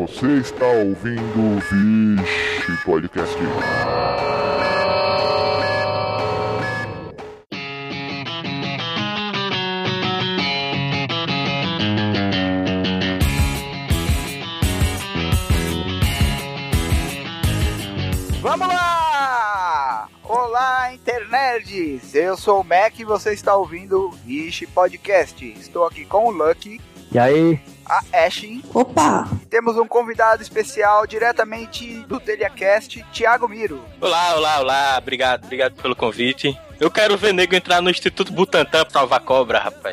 Você está ouvindo o Vixe Podcast. Vamos lá! Olá, internerds! Eu sou o Mac e você está ouvindo o Vixe Podcast. Estou aqui com o Lucky. E aí? A Ashin. Opa! Temos um convidado especial diretamente do Telhacast, Thiago Miro. Olá. Obrigado pelo convite. Eu quero ver nego entrar no Instituto Butantan pra salvar cobra, rapaz.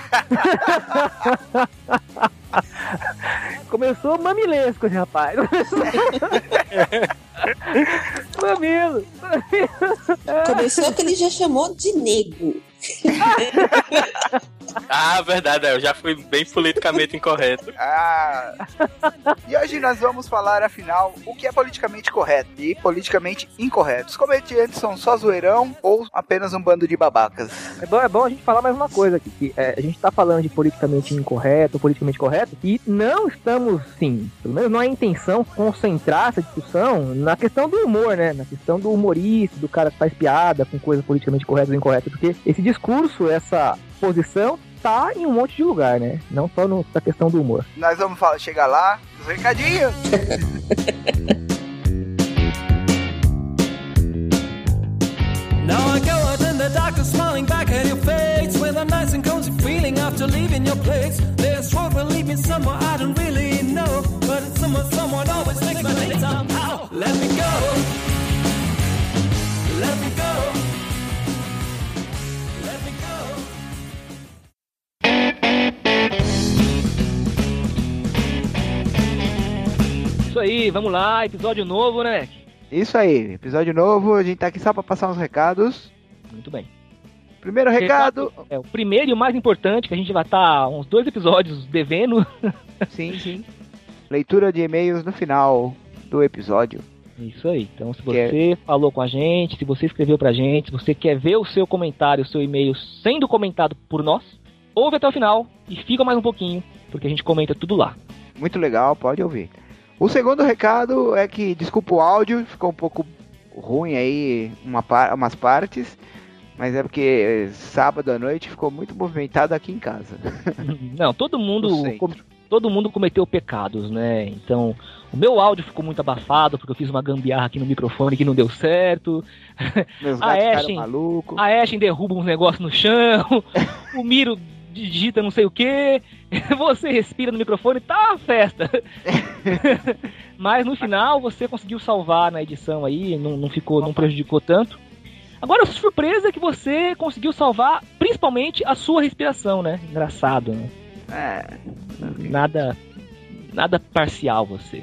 Começou mamilesco esse rapaz. Mamilo. Começou que ele já chamou de nego. Ah, verdade, eu já fui bem politicamente incorreto. E hoje nós vamos falar, afinal, o que é politicamente correto e politicamente incorreto. Os comediantes são só zoeirão ou apenas um bando de babacas? É bom a gente falar mais uma coisa aqui, que a gente tá falando de politicamente incorreto, politicamente correto, e não estamos, sim, pelo menos não é a intenção concentrar essa discussão na questão do humor, né? Na questão do humorista, do cara que faz piada com coisas politicamente corretas ou incorretas, porque esse discurso, essa posição, tá em um monte de lugar, né? Não só na questão do humor. Nós vamos chegar lá, os recadinhos. Now I go out in the dark, smiling back at your face with a nice and cozy feeling after leaving your place. This road will lead me somewhere I don't really know, but it's someone always makes my day somehow. Let me go. Let me go. Let me go. Isso aí, vamos lá, episódio novo, né? Isso aí, episódio novo, a gente tá aqui só pra passar uns recados. Muito bem. Primeiro recado... É o primeiro e o mais importante, que a gente vai estar uns 2 episódios devendo. Sim. Leitura de e-mails no final do episódio. Isso aí, então se você falou com a gente, se você escreveu pra gente, se você quer ver o seu comentário, o seu e-mail sendo comentado por nós, ouve até o final e fica mais um pouquinho, porque a gente comenta tudo lá. Muito legal, pode ouvir. O segundo recado é que, desculpa o áudio, ficou um pouco ruim aí, umas partes, mas é porque sábado à noite ficou muito movimentado aqui em casa. Não, todo mundo cometeu pecados, né? Então, o meu áudio ficou muito abafado, porque eu fiz uma gambiarra aqui no microfone que não deu certo. Meus gatos ficaram malucos. A Ashen derruba uns negócios no chão, o Miro digita não sei o que, você respira no microfone, tá uma festa. Mas no final você conseguiu salvar na edição aí, não prejudicou tanto. Agora a surpresa é que você conseguiu salvar principalmente a sua respiração, né? Engraçado, né? Nada parcial você.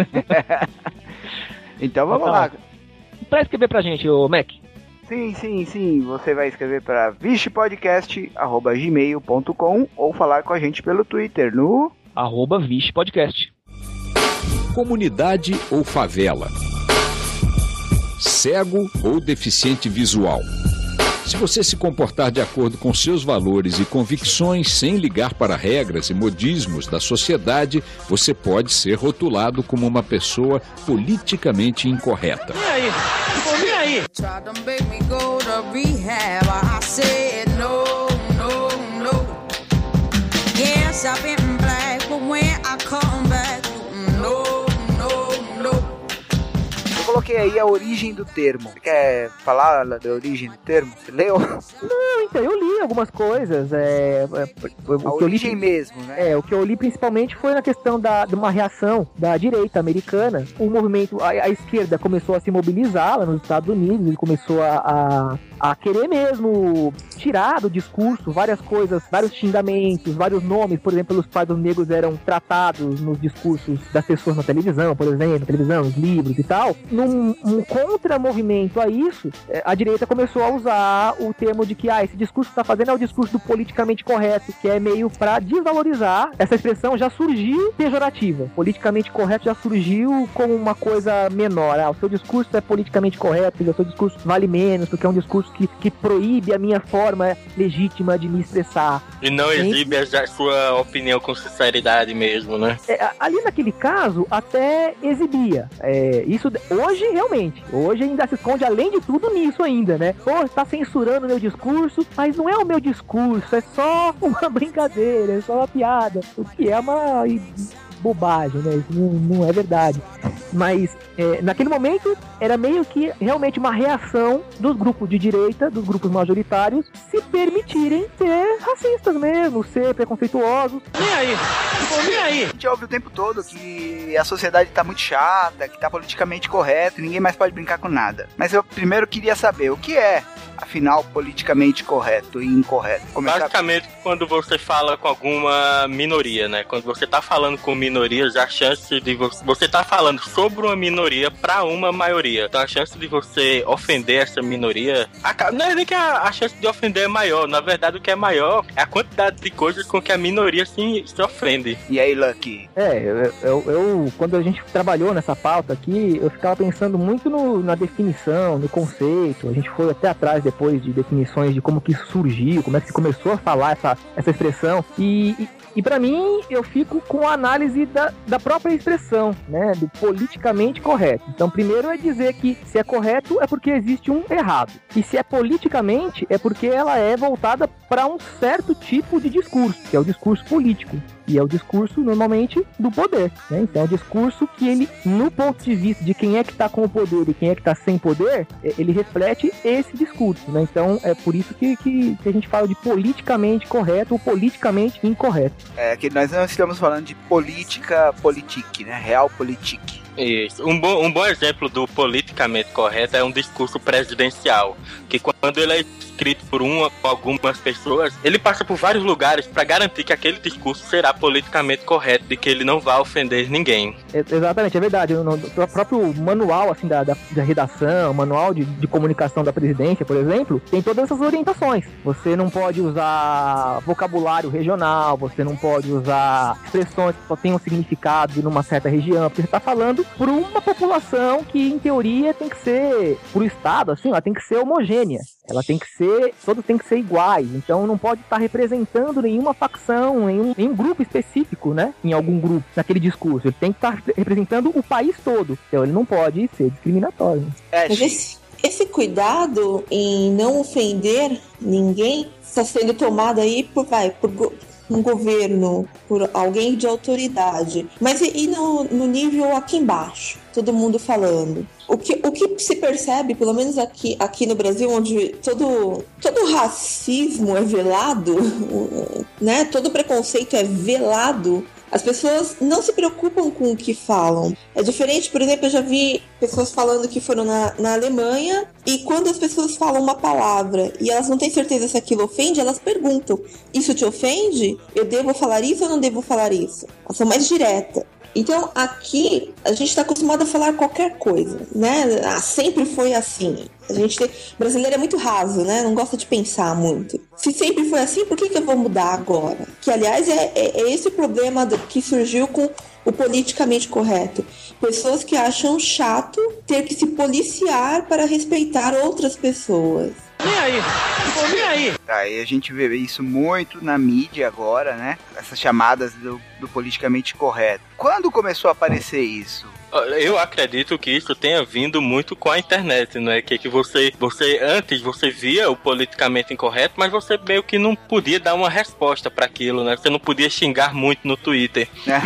Então vamos lá. Pra escrever pra gente, ô Mac. Sim. Você vai escrever para vichepodcast@gmail.com ou falar com a gente pelo Twitter no @vichepodcast. Comunidade ou favela? Cego ou deficiente visual? Se você se comportar de acordo com seus valores e convicções sem ligar para regras e modismos da sociedade, você pode ser rotulado como uma pessoa politicamente incorreta. E aí? Eu coloquei aí a origem do termo. Você quer falar da origem do termo? Você leu? Não, então, eu li algumas coisas. A origem mesmo, né? O que eu li principalmente foi na questão de uma reação da direita americana. O movimento, a esquerda começou a se mobilizar lá nos Estados Unidos, ele começou a querer mesmo tirar do discurso várias coisas, vários xingamentos, vários nomes, por exemplo, pelos quais os negros eram tratados nos discursos das pessoas na televisão, por exemplo, nos livros e tal, num um contramovimento a isso, a direita começou a usar o termo de que esse discurso que tá fazendo é o discurso do politicamente correto, que é meio pra desvalorizar. Essa expressão já surgiu pejorativa. Politicamente correto já surgiu como uma coisa menor. O seu discurso é politicamente correto, o seu discurso vale menos, porque é um discurso que proíbe a minha forma legítima de me expressar. E não exibe a sua opinião com sinceridade mesmo, né? Ali naquele caso, até exibia. Isso hoje, realmente. Hoje ainda se esconde, além de tudo, nisso ainda, né? Pô, tá censurando o meu discurso, mas não é o meu discurso, é só uma brincadeira, é só uma piada. O que é uma bobagem, né? Isso não é verdade. Mas naquele momento era meio que realmente uma reação dos grupos de direita, dos grupos majoritários, se permitirem ser racistas mesmo, ser preconceituosos. Nem aí! A gente ouve o tempo todo que a sociedade tá muito chata, que tá politicamente correto, ninguém mais pode brincar com nada. Mas eu primeiro queria saber o que é, afinal, politicamente correto e incorreto. Basicamente, quando você fala com alguma minoria, né? Quando você tá falando com minorias, a chance de você tá falando sobre uma minoria para uma maioria. Então a chance de você ofender essa minoria, não é nem que a chance de ofender é maior. Na verdade, o que é maior é a quantidade de coisas com que a minoria se ofende. E aí, Lucky? Eu quando a gente trabalhou nessa pauta aqui, eu ficava pensando muito na definição, no conceito. A gente foi até atrás depois de definições de como que isso surgiu, como é que se começou a falar essa expressão. E pra mim, eu fico com a análise da própria expressão, né? Do politicamente correto. Então, primeiro é dizer que se é correto é porque existe um errado. E se é politicamente é porque ela é voltada para um certo tipo de discurso, que é o discurso político. E é o discurso, normalmente, do poder, né? Então é o discurso que ele, no ponto de vista de quem é que tá com o poder e quem é que tá sem poder, ele reflete esse discurso, né? Então é por isso que a gente fala de politicamente correto ou politicamente incorreto. É que nós não estamos falando de política, politique, né? Realpolitik. Isso. Um bom exemplo do politicamente correto é um discurso presidencial, que quando ele é escrito por algumas pessoas, ele passa por vários lugares para garantir que aquele discurso será politicamente correto, de que ele não vai ofender ninguém. Exatamente, é verdade. No próprio manual assim, da redação, manual de comunicação da presidência, por exemplo, tem todas essas orientações. Você não pode usar vocabulário regional, você não pode usar expressões que só tenham significado numa certa região, porque você está falando por uma população que, em teoria, tem que ser, por Estado, assim, ela tem que ser homogênea. Ela tem que ser, todos têm que ser iguais. Então não pode estar representando nenhuma facção, nenhum grupo específico, né? Em algum grupo, naquele discurso. Ele tem que estar representando o país todo. Então ele não pode ser discriminatório. Mas esse cuidado em não ofender ninguém está sendo tomado aí por um governo, por alguém de autoridade. Mas e no nível aqui embaixo? Todo mundo falando. O que se percebe, pelo menos aqui no Brasil, onde todo racismo é velado, né? Todo preconceito é velado, as pessoas não se preocupam com o que falam. É diferente, por exemplo, eu já vi pessoas falando que foram na Alemanha, e quando as pessoas falam uma palavra e elas não têm certeza se aquilo ofende, elas perguntam: isso te ofende? Eu devo falar isso ou não devo falar isso? Elas são mais diretas. Então, aqui, a gente está acostumado a falar qualquer coisa, né? Sempre foi assim. Brasileiro é muito raso, né? Não gosta de pensar muito. Se sempre foi assim, por que eu vou mudar agora? Que, aliás, é esse o problema que surgiu com o politicamente correto. Pessoas que acham chato ter que se policiar para respeitar outras pessoas. Nem aí! Aí a gente vê isso muito na mídia agora, né? Essas chamadas do politicamente correto. Quando começou a aparecer isso? Eu acredito que isso tenha vindo muito com a internet, né? Que você antes você via o politicamente incorreto, mas você meio que não podia dar uma resposta para aquilo, né? Você não podia xingar muito no Twitter.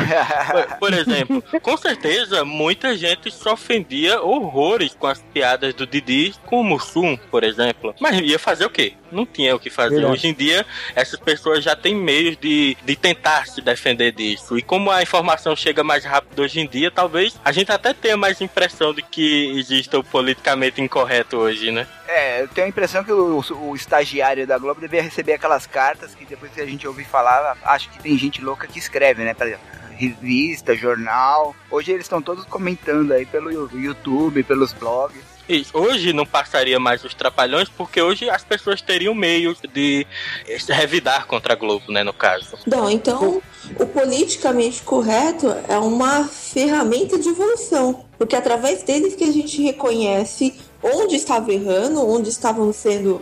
Por exemplo, com certeza muita gente se ofendia horrores com as piadas do Didi com o Mussum, por exemplo. Mas ia fazer o quê? Não tinha o que fazer. Verdade. Hoje em dia, essas pessoas já têm meios de tentar se defender disso. E como a informação chega mais rápido hoje em dia, talvez a gente até tenha mais impressão de que exista o politicamente incorreto hoje, né? Eu tenho a impressão que o estagiário da Globo devia receber aquelas cartas que depois que a gente ouvir falar, acho que tem gente louca que escreve, né? revista, jornal. Hoje eles estão todos comentando aí pelo YouTube, pelos blogs. Isso. Hoje não passaria mais os Trapalhões, porque hoje as pessoas teriam meios de revidar contra a Globo, né, no caso. Não, então o politicamente correto é uma ferramenta de evolução, porque através deles que a gente reconhece onde estava errando, onde estavam sendo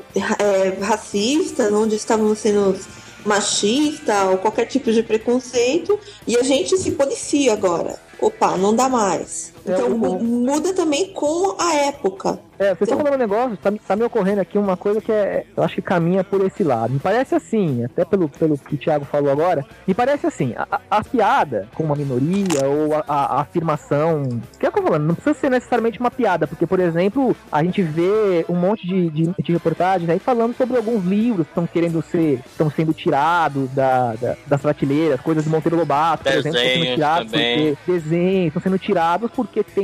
racistas, onde estavam sendo machista ou qualquer tipo de preconceito, e a gente se policia agora. Opa, não dá mais. Então muda também com a época. Vocês estão falando um negócio, tá me ocorrendo aqui uma coisa que eu acho que caminha por esse lado. Me parece assim, até pelo que o Thiago falou agora, me parece assim, a piada com uma minoria ou a afirmação, que é o que eu tô falando, não precisa ser necessariamente uma piada, porque, por exemplo, a gente vê um monte de reportagens aí falando sobre alguns livros que estão sendo tirados das prateleiras, coisas de Monteiro Lobato, por exemplo, estão sendo tirados porque desenhos estão sendo tirados porque tem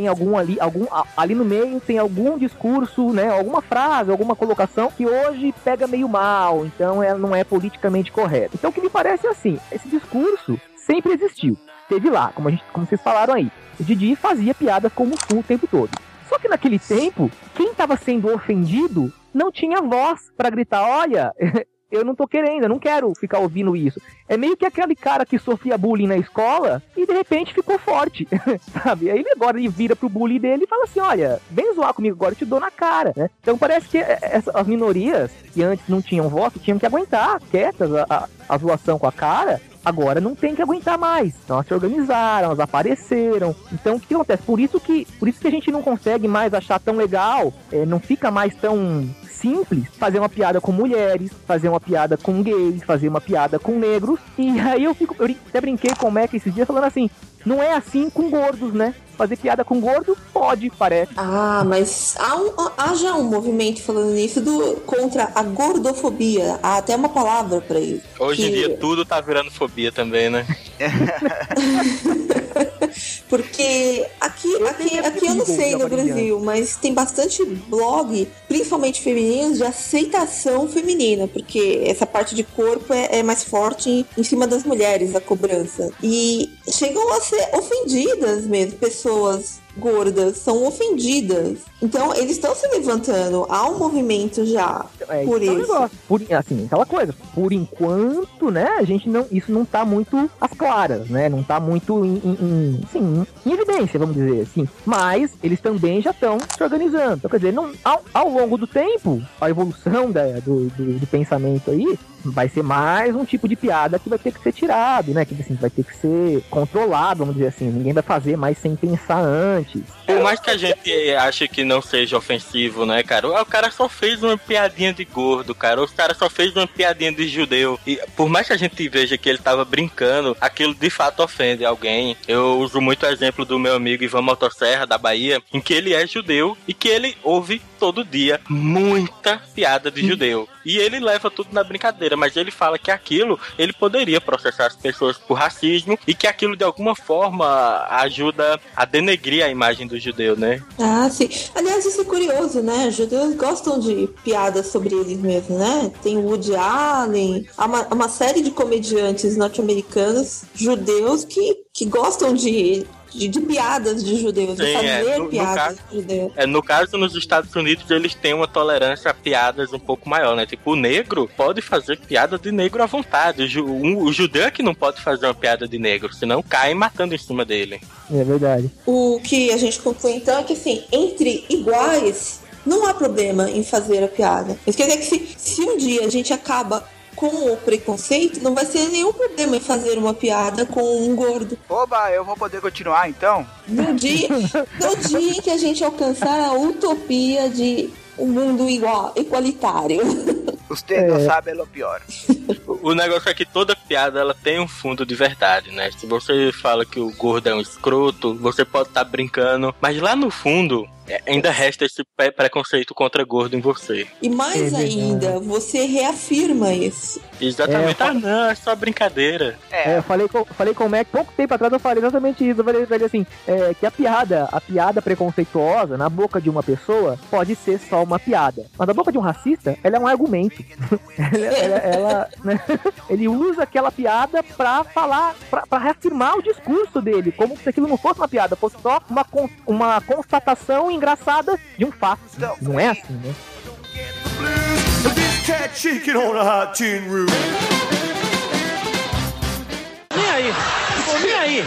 ali no meio tem algum discurso, né, alguma frase, alguma colocação que hoje pega meio mal, então ela não é politicamente correta. Então o que me parece é assim, esse discurso sempre existiu, esteve lá, como vocês falaram aí. O Didi fazia piadas com o Mussum o tempo todo. Só que naquele tempo, quem estava sendo ofendido não tinha voz para gritar, olha, eu não tô querendo, eu não quero ficar ouvindo isso. É meio que aquele cara que sofria bullying na escola e de repente ficou forte, sabe? Aí ele vira pro bullying dele e fala assim, olha, vem zoar comigo agora, eu te dou na cara, né? Então parece que as minorias que antes não tinham voz, tinham que aguentar quietas a zoação com a cara, agora não tem que aguentar mais. Então elas se organizaram, elas apareceram. Então o que acontece? Por isso que a gente não consegue mais achar tão legal, não fica mais tão simples fazer uma piada com mulheres, fazer uma piada com gays, fazer uma piada com negros. E aí eu até brinquei com o Mac esses dias falando assim, não é assim com gordos, né? Fazer piada com gordo pode, parece. Ah, mas há já um movimento falando nisso contra a gordofobia. Há até uma palavra pra isso. Hoje em dia tudo tá virando fobia também, né? Porque aqui eu não sei no Brasil, mas tem bastante blog, principalmente femininos, de aceitação feminina, porque essa parte de corpo é mais forte em cima das mulheres, a cobrança. E chegam a ser ofendidas mesmo, pessoas gordas são ofendidas. Então eles estão se levantando. Há um movimento já por isso. Assim, aquela coisa. Por enquanto, né? Isso não tá muito às claras, né? Não tá muito em evidência, vamos dizer assim. Mas eles também já estão se organizando. Então, quer dizer, ao longo do tempo, a evolução do pensamento aí vai ser mais um tipo de piada que vai ter que ser tirado, né? Que assim, vai ter que ser controlado, vamos dizer assim. Ninguém vai fazer mais sem pensar antes. Por mais que a gente ache que não seja ofensivo, né, cara? O cara só fez uma piadinha de gordo, cara. O cara só fez uma piadinha de judeu. E por mais que a gente veja que ele tava brincando, aquilo de fato ofende alguém. Eu uso muito o exemplo do meu amigo Ivan Motosserra, da Bahia, em que ele é judeu e que ele ouve todo dia muita piada de judeu. E ele leva tudo na brincadeira, mas ele fala que aquilo, ele poderia processar as pessoas por racismo e que aquilo de alguma forma ajuda a denegrir a imagem do judeu, né? Ah, sim. Aliás, isso é curioso, né? Os judeus gostam de piadas sobre eles mesmos, né? Tem o Woody Allen, há uma série de comediantes norte-americanos judeus que gostam de piadas de judeus, de fazer piadas de judeus. No caso, nos Estados Unidos, eles têm uma tolerância a piadas um pouco maior, né? Tipo, o negro pode fazer piada de negro à vontade. O judeu é que não pode fazer uma piada de negro, senão cai matando em cima dele. É verdade. O que a gente conclui, então, é que, assim, entre iguais, não há problema em fazer a piada. Isso quer dizer que se um dia a gente acaba com o preconceito, não vai ser nenhum problema em fazer uma piada com um gordo. Oba, eu vou poder continuar então? No dia em que a gente alcançar a utopia de um mundo igualitário. Você não sabe, é o pior. O negócio é que toda piada ela tem um fundo de verdade, né? Se você fala que o gordo é um escroto, você pode estar brincando, mas lá no fundo ainda resta esse preconceito contra gordo em você. E mais ainda, você reafirma isso. Exatamente. Não, é só brincadeira. Eu falei com o Mac pouco tempo atrás, eu falei exatamente isso. Eu falei assim, que a piada preconceituosa na boca de uma pessoa pode ser só uma piada. Mas na boca de um racista, ela é um argumento. Né? Ele usa aquela piada pra falar, pra reafirmar o discurso dele, como se aquilo não fosse uma piada, fosse só uma constatação engraçada de um fato. Não é assim, né? Vem aí.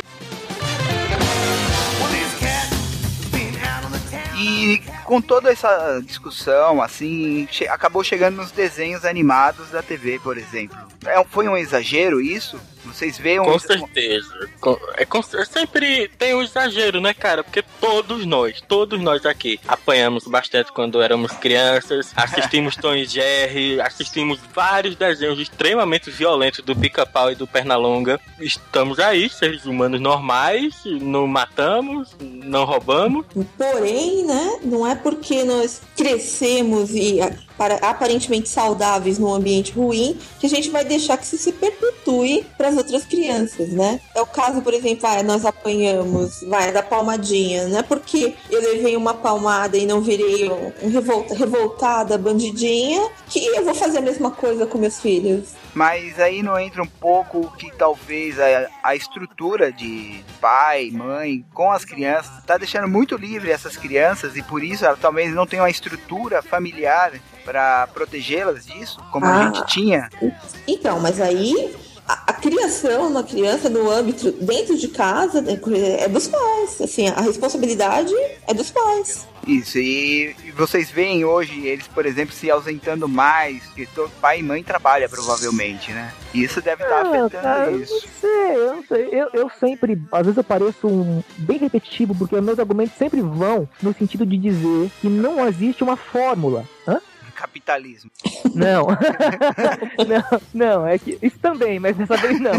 E com toda essa discussão, assim, acabou chegando nos desenhos animados da TV, por exemplo. Foi um exagero isso? Vocês veem Com certeza. Sempre tem um exagero, né, cara? Porque todos nós aqui apanhamos bastante quando éramos crianças, assistimos Tom e Jerry, assistimos vários desenhos extremamente violentos do Pica-Pau e do Pernalonga. Estamos aí, seres humanos normais, não matamos, não roubamos. Porém, né, não é porque nós crescemos e aparentemente saudáveis num ambiente ruim que a gente vai deixar que isso se perpetue para as outras crianças, né? É o caso, por exemplo, nós apanhamos, da palmadinha, não é porque eu levei uma palmada e não virei revoltada, bandidinha, que eu vou fazer a mesma coisa com meus filhos. Mas aí não entra um pouco que talvez a estrutura de pai, mãe com as crianças tá deixando muito livre essas crianças e por isso ela talvez não tenha uma estrutura familiar para protegê-las disso, como a gente tinha. Então, mas aí a criação da criança no âmbito dentro de casa é dos pais, assim, a responsabilidade é dos pais. Isso, e vocês veem hoje eles, por exemplo, se ausentando mais, porque todo pai e mãe trabalham provavelmente, né? E isso deve estar afetando isso. Eu não sei. Eu sempre, às vezes eu pareço bem repetitivo, porque meus argumentos sempre vão no sentido de dizer que não existe uma fórmula. Capitalismo. Não. não, é que isso também, mas dessa vez não.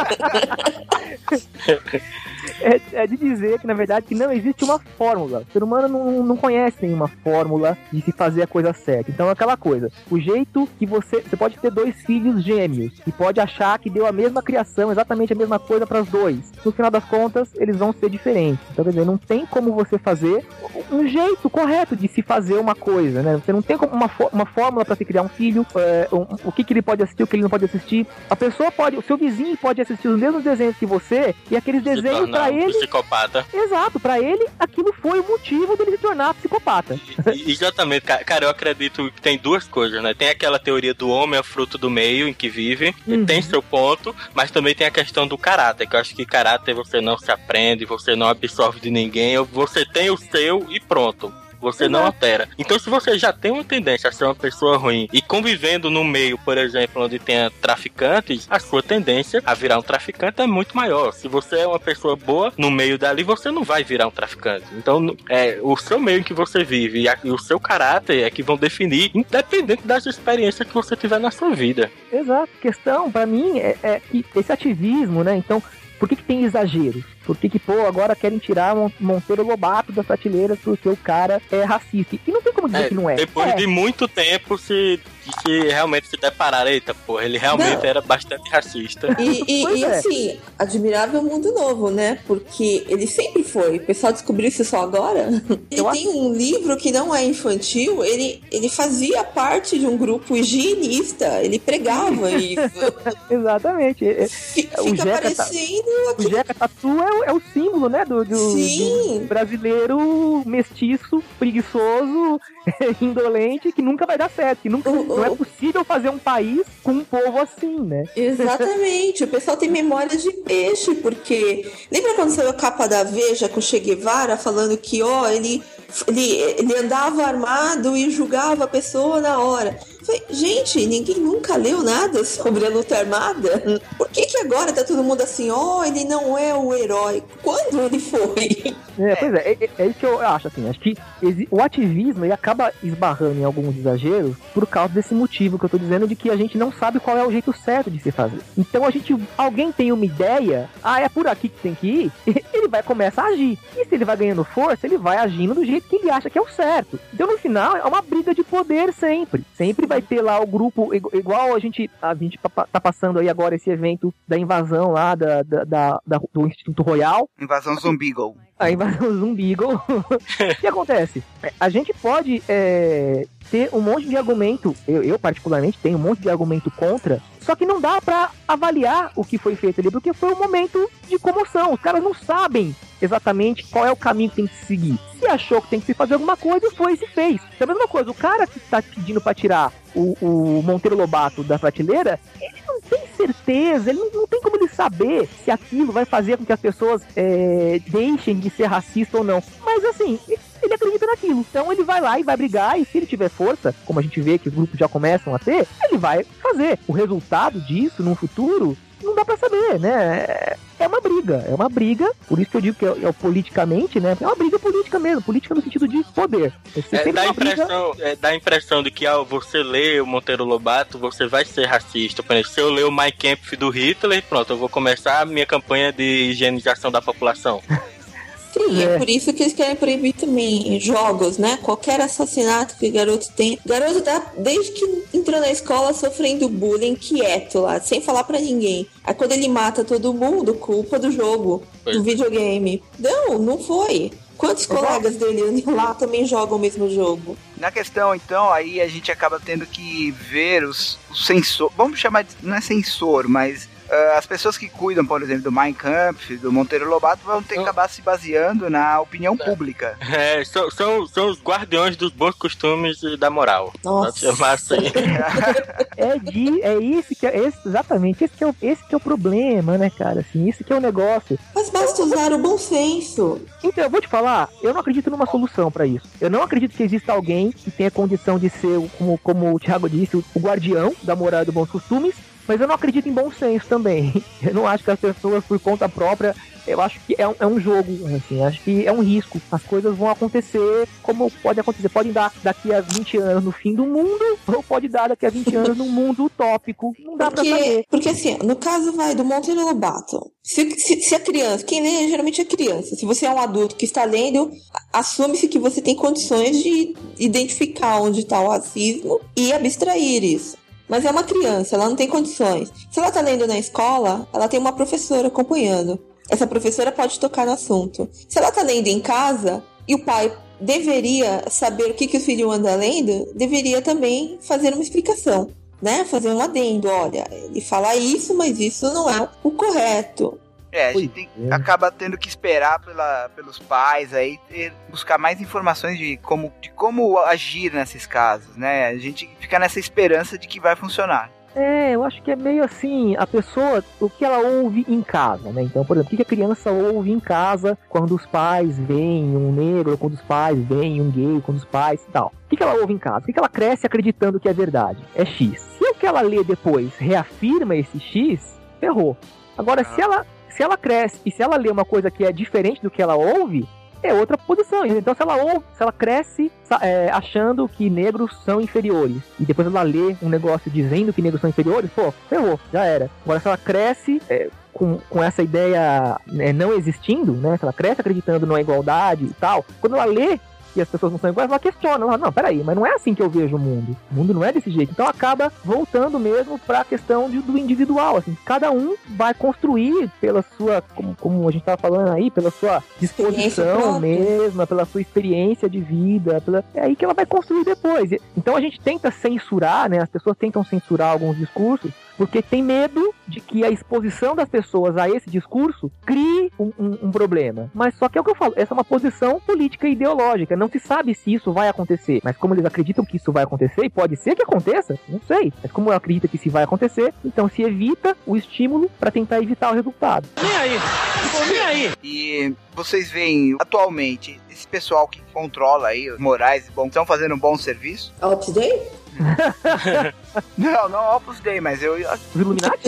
É de dizer que, na verdade, que não existe uma fórmula. O ser humano não conhece nenhuma fórmula de se fazer a coisa certa. Então é aquela coisa. O jeito que você pode ter 2 filhos gêmeos e pode achar que deu a mesma criação, exatamente a mesma coisa para os 2. No final das contas, eles vão ser diferentes. Então, quer dizer, não tem como você fazer um jeito correto de se fazer uma coisa, né? Você não tem como uma fórmula para se criar um filho, o que ele pode assistir, o que ele não pode assistir. A pessoa pode, o seu vizinho pode assistir os mesmos desenhos que você e aqueles desenhos pra ele... Psicopata. Exato, pra ele aquilo foi o motivo dele se tornar psicopata. Exatamente, cara, eu acredito que tem 2 coisas, né? Tem aquela teoria do homem é fruto do meio em que vive, tem seu ponto, mas também tem a questão do caráter, que eu acho que caráter você não se aprende, você não absorve de ninguém, você tem o seu e pronto. Você não altera. Então, se você já tem uma tendência a ser uma pessoa ruim e convivendo num meio, por exemplo, onde tenha traficantes, a sua tendência a virar um traficante é muito maior. Se você é uma pessoa boa, no meio dali você não vai virar um traficante. Então, o seu meio em que você vive e o seu caráter é que vão definir, independente das experiências que você tiver na sua vida. Exato. A questão, pra mim, é que esse ativismo, né? Então, por que tem exageros? Por que agora querem tirar Monteiro Lobato das prateleiras porque o cara é racista? E não tem como dizer que não é. Depois de muito tempo se realmente se deparar, eita, porra, ele realmente era bastante racista. E assim, admirável mundo novo, né? Porque ele sempre foi. O pessoal descobriu isso só agora. Ele tem um livro que não é infantil, ele fazia parte de um grupo higienista, ele pregava isso. Exatamente. Fica parecendo... O Jeca Tatu é o símbolo, né, do brasileiro mestiço, preguiçoso, indolente, que nunca vai dar certo, que não é possível fazer um país com um povo assim, né? Exatamente, o pessoal tem memória de peixe, porque lembra quando saiu a capa da Veja com Che Guevara falando que, ele andava armado e julgava a pessoa na hora. Falei, gente, ninguém nunca leu nada sobre a luta armada? Por que agora tá todo mundo assim, ele não é o herói? Quando ele foi? Pois é isso que eu acho, assim, acho que o ativismo, ele acaba esbarrando em alguns exageros por causa desse motivo que eu tô dizendo, de que a gente não sabe qual é o jeito certo de se fazer. Então alguém tem uma ideia, é por aqui que tem que ir, ele vai começar a agir. E se ele vai ganhando força, ele vai agindo do jeito que ele acha que é o certo. Então no final, é uma briga de poder sempre. Sempre vai ter lá o grupo, igual a gente tá passando aí agora esse evento da invasão lá do Instituto Royal. Invasão Zumbigo. A invasão Zumbigo. O que acontece? A gente pode ter um monte de argumento, eu particularmente tenho um monte de argumento contra, só que não dá pra avaliar o que foi feito ali, porque foi um momento de comoção. Os caras não sabem exatamente qual é o caminho que tem que se seguir. Se achou que tem que se fazer alguma coisa, foi e se fez. Então, a mesma coisa, o cara que tá pedindo pra tirar o Monteiro Lobato da prateleira, ele não tem certeza, ele não tem como ele saber se aquilo vai fazer com que as pessoas deixem de ser racista ou não. Mas assim, ele acredita naquilo. Então ele vai lá e vai brigar, e se ele tiver força, como a gente vê que os grupos já começam a ter, ele vai fazer. O resultado disso no futuro não dá pra saber, né? É uma briga, por isso que eu digo que é politicamente, né? É uma briga política mesmo, política no sentido de poder. Dá a impressão de que ao você ler o Monteiro Lobato, você vai ser racista. Por exemplo, se eu ler o Mein Kampf do Hitler, pronto, eu vou começar a minha campanha de higienização da população. Sim, é por isso que eles querem proibir também jogos, né? Qualquer assassinato que o garoto tem. O garoto tá, desde que entrou na escola, sofrendo bullying quieto lá, sem falar pra ninguém. Aí quando ele mata todo mundo, culpa do jogo, do videogame. Não foi. Quantos colegas dele lá também jogam o mesmo jogo? Na questão, então, aí a gente acaba tendo que ver os sensores. Vamos chamar de. Não é sensor, mas. As pessoas que cuidam, por exemplo, do Mein Kampf, do Monteiro Lobato, vão ter que acabar se baseando na opinião pública. São os guardiões dos bons costumes e da moral. Nossa. Pode chamar assim. Exatamente, esse que é o problema, né, cara? Assim, esse que é o negócio. Mas basta usar o bom senso. Então, eu vou te falar, eu não acredito numa solução pra isso. Eu não acredito que exista alguém que tenha condição de ser, como o Thiago disse, o guardião da moral e dos bons costumes. Mas eu não acredito em bom senso também. Eu não acho que as pessoas, por conta própria, eu acho que é um jogo, assim, acho que é um risco. As coisas vão acontecer como pode acontecer. Pode dar daqui a 20 anos no fim do mundo, ou pode dar daqui a 20 anos num mundo utópico. Não dá pra saber. Porque assim, no caso do Monteiro Lobato, se a criança, quem lê geralmente é criança. Se você é um adulto que está lendo, assume-se que você tem condições de identificar onde está o racismo e abstrair isso. Mas é uma criança, ela não tem condições. Se ela tá lendo na escola, ela tem uma professora acompanhando. Essa professora pode tocar no assunto. Se ela tá lendo em casa, e o pai deveria saber o que o filho anda lendo, deveria também fazer uma explicação, né? Fazer um adendo. Olha, ele fala isso, mas isso não é o correto. A gente acaba tendo que esperar pelos pais aí, buscar mais informações de como agir nesses casos, né? A gente fica nessa esperança de que vai funcionar. Eu acho que é meio assim, a pessoa, o que ela ouve em casa, né? Então, por exemplo, o que a criança ouve em casa quando os pais veem um negro, quando os pais veem um gay, quando os pais e tal. O que ela ouve em casa? O que ela cresce acreditando que é verdade? É X. Se o que ela lê depois reafirma esse X, ferrou. Agora, se ela cresce e se ela lê uma coisa que é diferente do que ela ouve, é outra posição. Então, se ela cresce achando que negros são inferiores, e depois ela lê um negócio dizendo que negros são inferiores, ferrou, já era. Agora, se ela cresce com essa ideia não existindo, né? Se ela cresce acreditando na igualdade e tal, quando ela lê que as pessoas não são iguais, ela questiona, ela, não, peraí, mas não é assim que eu vejo o mundo não é desse jeito, então acaba voltando mesmo para a questão do individual, assim, cada um vai construir pela sua, como a gente estava falando aí, pela sua disposição mesma, pela sua experiência de vida, é aí que ela vai construir depois. Então a gente tenta censurar, né, as pessoas tentam censurar alguns discursos, porque tem medo de que a exposição das pessoas a esse discurso crie um problema. Mas só que é o que eu falo, essa é uma posição política e ideológica. Não se sabe se isso vai acontecer. Mas como eles acreditam que isso vai acontecer, e pode ser que aconteça, não sei. Mas como eu acredito que isso vai acontecer, então se evita o estímulo para tentar evitar o resultado. Nem aí! E vocês veem, atualmente, esse pessoal que controla aí os morais estão fazendo um bom serviço? Ops Day? Não Opus Dei, mas eu... Os Illuminati?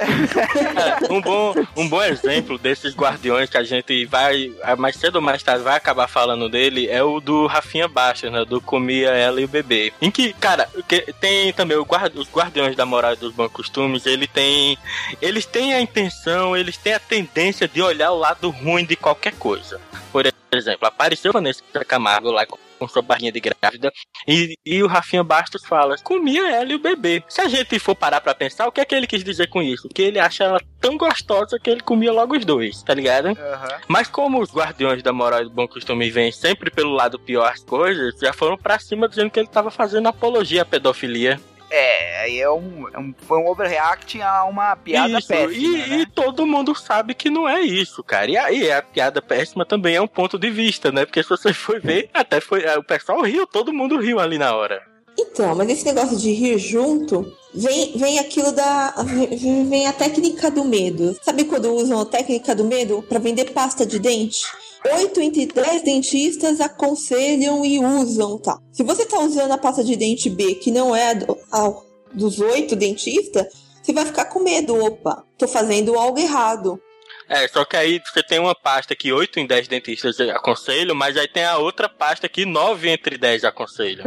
Um bom exemplo desses guardiões que a gente vai, mais cedo ou mais tarde, vai acabar falando dele, é o do Rafinha Bastos, né? Do Comia, Ela e o Bebê. Em que, cara, tem também os guardiões da moral e dos bons costumes, eles têm a intenção, eles têm a tendência de olhar o lado ruim de qualquer coisa. Por exemplo, apareceu Vanessa Camargo lá com sua barrinha de grávida e o Rafinha Bastos fala, comia ela e o bebê. Se a gente for parar pra pensar, o que é que ele quis dizer com isso? Que ele acha ela tão gostosa que ele comia logo os dois, tá ligado? Uhum. Mas como os guardiões da moral e do bom costume vêm sempre pelo lado pior as coisas, já foram pra cima dizendo que ele tava fazendo apologia à pedofilia. Aí foi um overreact a uma piada péssima, né? E todo mundo sabe que não é isso, cara. E aí a piada péssima também é um ponto de vista, né? Porque se você for ver, o pessoal riu, todo mundo riu ali na hora. Então, mas esse negócio de rir junto, vem aquilo vem a técnica do medo. Sabe quando usam a técnica do medo pra vender pasta de dente? 8 entre 10 dentistas aconselham e usam, tá? Se você tá usando a pasta de dente B, que não é dos 8 dentistas, você vai ficar com medo. Opa, tô fazendo algo errado. Só que aí você tem uma pasta que 8 em 10 dentistas aconselham, mas aí tem a outra pasta que 9 entre 10 aconselham.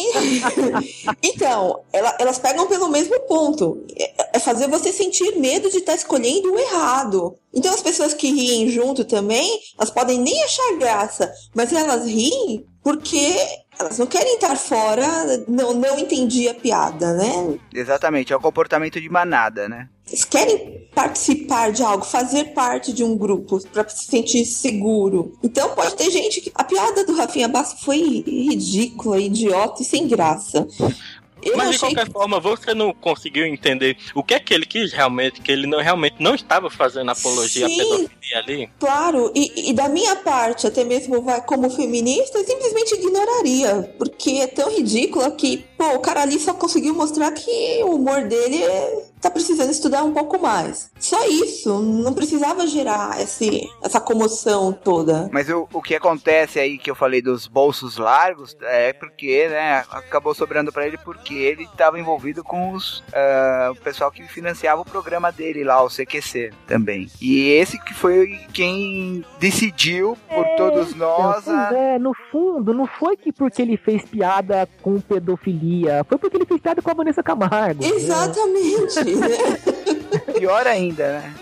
Então, elas pegam pelo mesmo ponto. É fazer você sentir medo de estar escolhendo o errado. Então as pessoas que riem junto também, elas podem nem achar graça, mas elas riem porque elas não querem estar fora, não entendi a piada, né? Exatamente, é o comportamento de manada, né? Eles querem participar de algo, fazer parte de um grupo para se sentir seguro. Então pode ter gente que... A piada do Rafinha Bastos foi ridícula, idiota e sem graça. Mas de qualquer forma, você não conseguiu entender o que é que ele quis realmente, que ele realmente não estava fazendo apologia à pedofilia ali? Claro, e da minha parte, até mesmo como feminista, eu simplesmente ignoraria, porque é tão ridícula que, o cara ali só conseguiu mostrar que o humor dele tá precisando estudar um pouco mais. Só isso, não precisava gerar essa comoção toda. Mas o que acontece aí, que eu falei dos bolsos largos, é porque, né, acabou sobrando pra ele porque ele estava envolvido com o pessoal que financiava o programa dele lá, o CQC também. E esse que foi quem decidiu por todos nós... no fundo, não foi que porque ele fez piada com pedofilia, foi porque ele fez piada com a Vanessa Camargo. Exatamente. Pior ainda, né?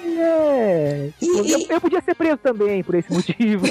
Eu podia ser preso também por esse motivo.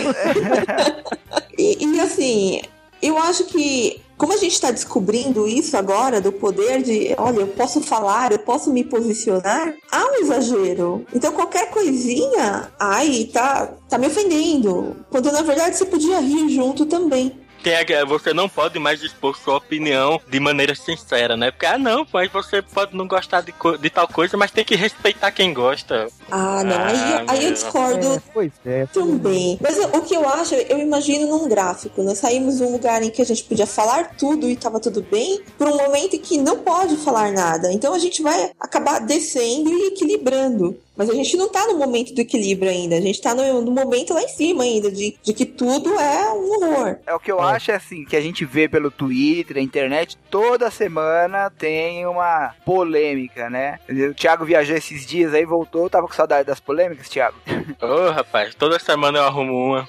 E assim, eu acho que como a gente está descobrindo isso agora, do poder de, olha, eu posso falar, eu posso me posicionar, há um exagero. Então qualquer coisinha, tá me ofendendo. Quando na verdade você podia rir junto também. Você não pode mais expor sua opinião de maneira sincera, né? Porque, mas você pode não gostar de tal coisa, mas tem que respeitar quem gosta. Não, aí eu discordo também. Mas o que eu acho, eu imagino num gráfico, nós saímos de um lugar em que a gente podia falar tudo e tava tudo bem, para um momento em que não pode falar nada. Então a gente vai acabar descendo e equilibrando. Mas a gente não tá no momento do equilíbrio ainda. A gente tá no momento lá em cima ainda, de que tudo é um horror. É o que eu acho, assim, que a gente vê pelo Twitter, a internet, toda semana tem uma polêmica, né? O Thiago viajou esses dias aí, voltou, tava com saudade das polêmicas, Thiago? Rapaz, toda semana eu arrumo uma.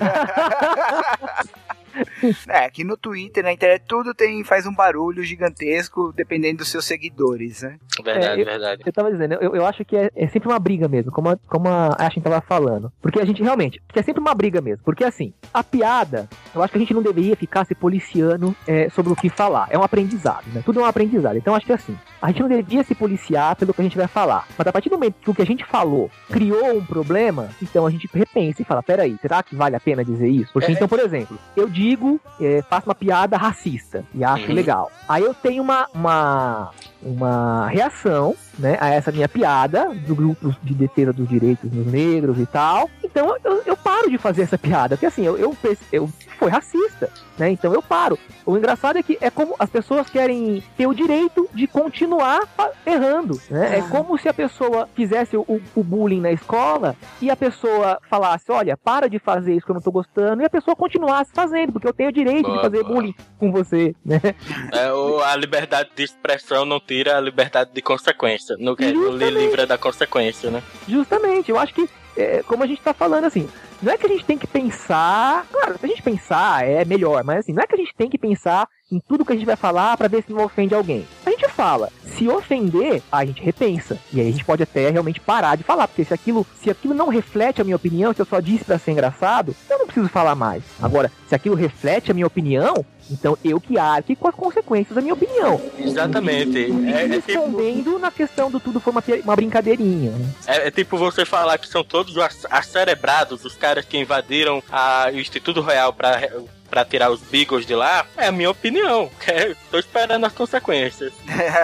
Aqui no Twitter, na internet, tudo faz um barulho gigantesco, dependendo dos seus seguidores, né? Verdade. Eu tava dizendo, eu acho que é sempre uma briga mesmo, como a Ashley tava falando. Porque a gente realmente, é sempre uma briga mesmo. Porque assim, a piada, eu acho que a gente não deveria ficar se policiando sobre o que falar. É um aprendizado, né? Tudo é um aprendizado. Então acho que assim, a gente não deveria se policiar pelo que a gente vai falar. Mas a partir do momento que o que a gente falou criou um problema, então a gente repensa e fala, peraí, será que vale a pena dizer isso? Porque então, por exemplo, eu digo, faço uma piada racista e acho legal. Aí eu tenho uma reação, né, a essa minha piada do grupo de defesa dos direitos dos negros e tal. Então eu paro de fazer essa piada, porque assim, eu foi racista, né? Então eu paro. O engraçado é que é como as pessoas querem ter o direito de continuar errando, né? É como se a pessoa fizesse o bullying na escola e a pessoa falasse, olha, para de fazer isso que eu não tô gostando, e a pessoa continuasse fazendo, porque eu tenho o direito de fazer bullying com você, né? A liberdade de expressão não tira a liberdade de consequência, não lhe livra da consequência, né? Justamente, eu acho que, como a gente tá falando assim, não é que a gente tem que pensar, claro, se a gente pensar é melhor, mas assim, não é que a gente tem que pensar em tudo que a gente vai falar pra ver se não ofende alguém. A gente fala, se ofender, a gente repensa, e aí a gente pode até realmente parar de falar, porque se aquilo não reflete a minha opinião, se eu só disse pra ser engraçado, eu não preciso falar mais. Agora, se aquilo reflete a minha opinião, então eu que arque com as consequências da minha opinião. Exatamente. Respondendo na questão do tudo foi uma brincadeirinha. Né? É tipo você falar que são todos acerebrados, os caras que invadiram o Instituto Royal pra tirar os Beagles de lá. É a minha opinião. Tô esperando as consequências.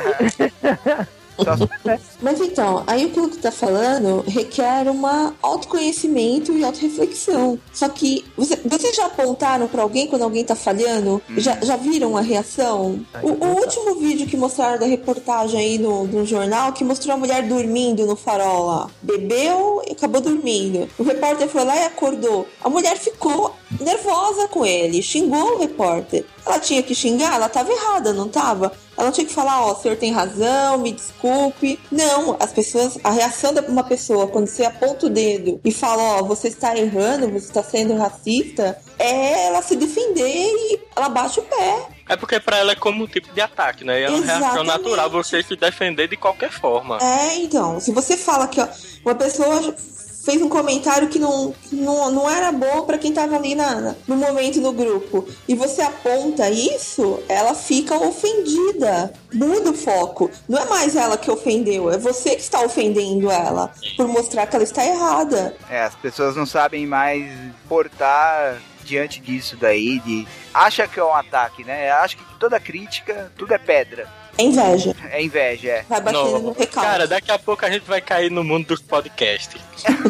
Mas então, aí o que o que tá falando requer um autoconhecimento e autorreflexão. Só que vocês já apontaram pra alguém quando alguém tá falhando? Já viram a reação? O último vídeo que mostraram da reportagem aí no jornal, que mostrou a mulher dormindo no farol lá. Bebeu e acabou dormindo. O repórter foi lá e acordou. A mulher ficou nervosa com ele, xingou o repórter. Ela tinha que xingar? Ela tava errada, não tava? Ela não tinha que falar, o senhor tem razão, me desculpe. Não, a reação de uma pessoa, quando você aponta o dedo e fala, você está errando, você está sendo racista, é ela se defender e ela baixa o pé. É porque pra ela é como um tipo de ataque, né? E é uma reação natural você se defender de qualquer forma. Então, se você fala que uma pessoa fez um comentário que não era bom pra quem tava ali no momento no grupo, e você aponta isso, ela fica ofendida, muda o foco. Não é mais ela que ofendeu, é você que está ofendendo ela, por mostrar que ela está errada. As pessoas não sabem mais portar diante disso daí, acha que é um ataque, né? Acha que toda crítica, tudo é pedra. É inveja. É inveja. Vai batendo no recalque. Cara, daqui a pouco a gente vai cair no mundo dos podcasts.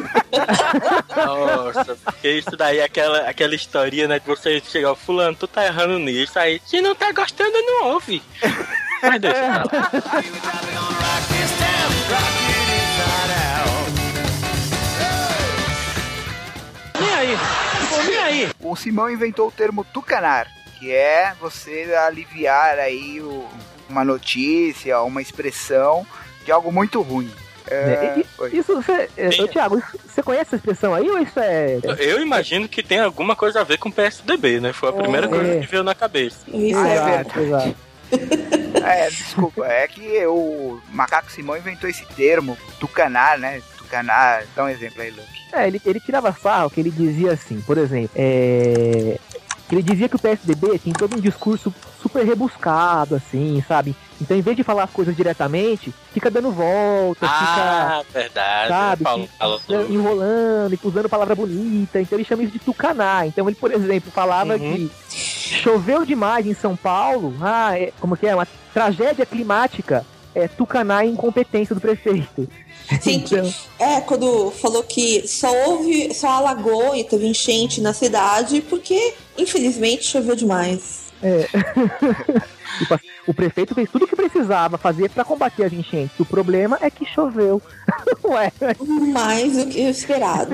Nossa, porque isso daí é aquela historinha, né? De você chegar, fulano, tu tá errando nisso. Aí, se não tá gostando, não ouve. Mas deixa pra lá. Nem aí. O Simão inventou o termo tucanar, que é você aliviar aí uma notícia, uma expressão de algo muito ruim. Thiago, você conhece essa expressão aí ou isso é... Eu imagino que tem alguma coisa a ver com o PSDB, né? Foi a primeira coisa que veio na cabeça. Isso Exato. Desculpa, é que o Macaco Simão inventou esse termo, tucanar, né? Tucanar, dá um exemplo aí, Luke. Ele tirava sarro, que ele dizia assim, por exemplo, ele dizia que o PSDB tem todo um discurso super rebuscado, assim, sabe? Então, em vez de falar as coisas diretamente, fica dando volta, verdade, sabe? Enrolando e usando palavra bonita. Então, ele chama isso de tucanar. Então, ele, por exemplo, falava que choveu demais em São Paulo. Como que é? Uma tragédia climática. Tucanar a incompetência do prefeito. Sim, então... quando falou que só alagou e teve enchente na cidade porque, infelizmente, choveu demais. O prefeito fez tudo o que precisava fazer para combater as enchentes. O problema é que choveu. Mais do que esperado.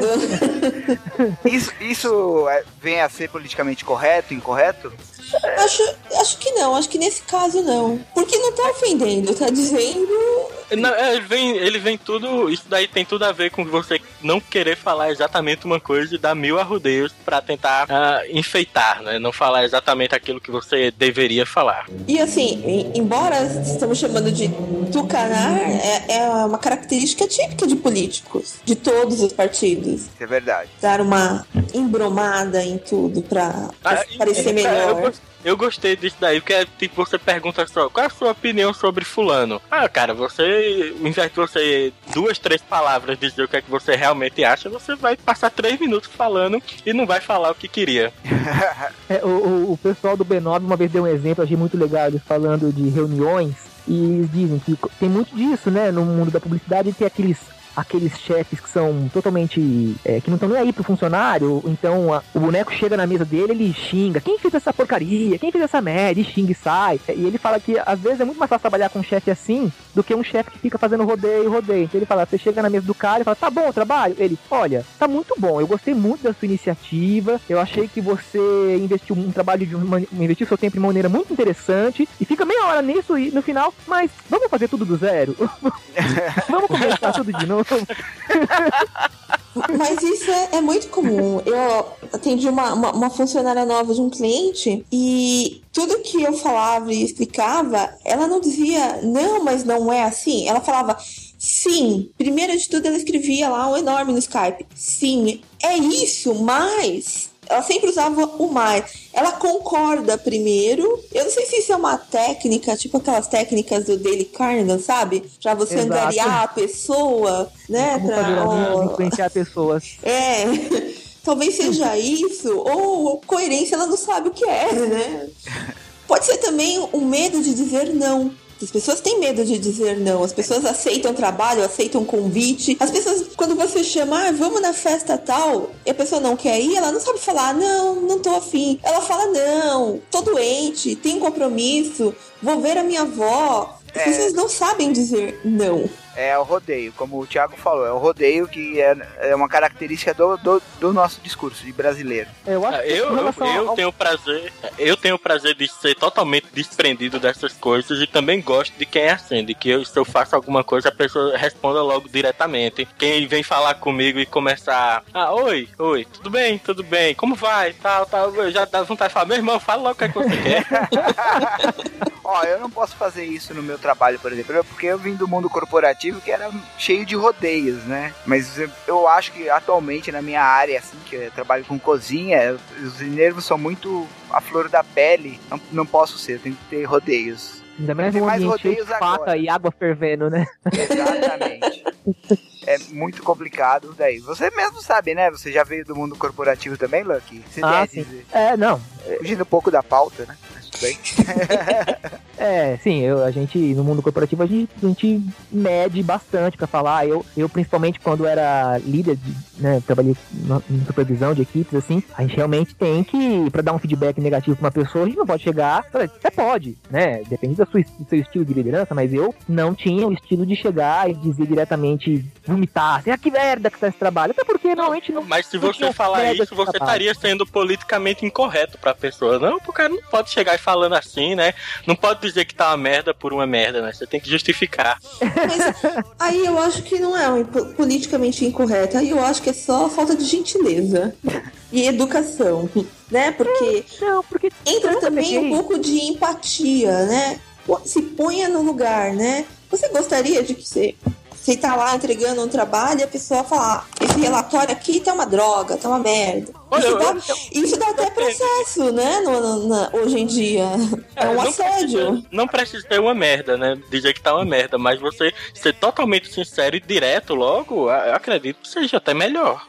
Isso vem a ser politicamente correto, incorreto? Acho que não, acho que nesse caso não. Porque não tá ofendendo, tá dizendo... Não, ele vem tudo... Isso daí tem tudo a ver com você não querer falar exatamente uma coisa e dar mil arrudeios pra tentar enfeitar, né? Não falar exatamente aquilo que você deveria falar. E assim, embora estamos chamando de tucanar, é uma característica típica de políticos, de todos os partidos. Isso é verdade. Dar uma embromada em tudo pra parecer melhor. Eu gostei disso daí, porque é tipo, você pergunta só, qual é a sua opinião sobre fulano? Cara, em vez de você 2, 3 palavras dizer o que é que você realmente acha, você vai passar 3 minutos falando e não vai falar o que queria. O pessoal do B9 uma vez deu um exemplo, achei muito legal, eles falando de reuniões, e eles dizem que tem muito disso, né, no mundo da publicidade, tem aqueles aqueles chefes que são totalmente, que não estão nem aí pro funcionário, então o boneco chega na mesa dele, ele xinga, quem fez essa porcaria, quem fez essa merda, e xinga e sai, e ele fala que às vezes é muito mais fácil trabalhar com um chefe assim, do que um chefe que fica fazendo rodeio. Então ele fala, você chega na mesa do cara e fala, tá bom o trabalho? Ele, olha, tá muito bom, eu gostei muito da sua iniciativa, eu achei que você investiu investiu seu tempo de maneira muito interessante, e fica meia hora nisso e no final, mas vamos fazer tudo do zero? Vamos começar tudo de novo? Mas isso é muito comum. Eu atendi uma funcionária nova de um cliente e tudo que eu falava e explicava, ela não dizia, não, mas não é assim. Ela falava, sim. Primeiro de tudo, ela escrevia lá um enorme no Skype. Sim, é isso, mas... Ela sempre usava o mais. Ela concorda primeiro. Eu não sei se isso é uma técnica, tipo aquelas técnicas do Dale Carnegie, sabe? Pra você angariar a pessoa, né? Pra influenciar pessoas. Talvez seja isso. Ou coerência, ela não sabe o que é, né? Pode ser também o medo de dizer não. As pessoas têm medo de dizer não. As pessoas aceitam trabalho, aceitam convite. As pessoas, quando você chama, vamos na festa tal, e a pessoa não quer ir, ela não sabe falar, não tô afim. Ela fala, não, tô doente, tenho compromisso, vou ver a minha avó. As pessoas não sabem dizer não. É o rodeio, como o Thiago falou, é o rodeio que é uma característica do nosso discurso de brasileiro. Eu tenho o prazer de ser totalmente desprendido dessas coisas e também gosto de quem é assim, de que se eu faço alguma coisa, a pessoa responda logo diretamente. Quem vem falar comigo e começar, oi, tudo bem, como vai, tal, já dá vontade de falar, meu irmão, fala logo o que você quer. Ó, eu não posso fazer isso no meu trabalho, por exemplo, porque eu vim do mundo corporativo que era cheio de rodeios, né? Mas eu acho que atualmente na minha área, assim, que eu trabalho com cozinha, os nervos são muito à flor da pele, não posso ser, eu tenho que ter rodeios. Ainda mais um ambiente cheio de faca e água fervendo, né? Exatamente. É muito complicado daí. Você mesmo sabe, né? Você já veio do mundo corporativo também, Lucky? Você tem a dizer. Não. Fugindo um pouco da pauta, né? Mas tudo bem. Sim, a gente, no mundo corporativo, a gente mede bastante pra falar. Eu principalmente, quando era líder, trabalhei em supervisão de equipes, assim, a gente realmente tem que, pra dar um feedback negativo pra uma pessoa, a gente não pode chegar, você pode, né? Depende do seu estilo de liderança, mas eu não tinha o estilo de chegar e dizer diretamente, vomitar, assim, que merda que tá esse trabalho. Até porque normalmente não... Mas se você falar isso, você estaria sendo politicamente incorreto pra pessoa. Não, o cara não pode chegar e falando assim, né? Não pode dizer que tá uma merda por uma merda, né? Você tem que justificar. Mas aí eu acho que não é politicamente incorreto. Aí eu acho que é só falta de gentileza e educação, né? Porque entra também um pouco de empatia, né? Se ponha no lugar, né? Você gostaria de que você tá lá entregando um trabalho e a pessoa fala, esse relatório aqui tá uma droga, tá uma merda. Isso dá até processo, né? Hoje em dia. É um assédio. Não precisa ser uma merda, né? Dizer que tá uma merda, mas você ser totalmente sincero e direto logo, eu acredito que seja até melhor.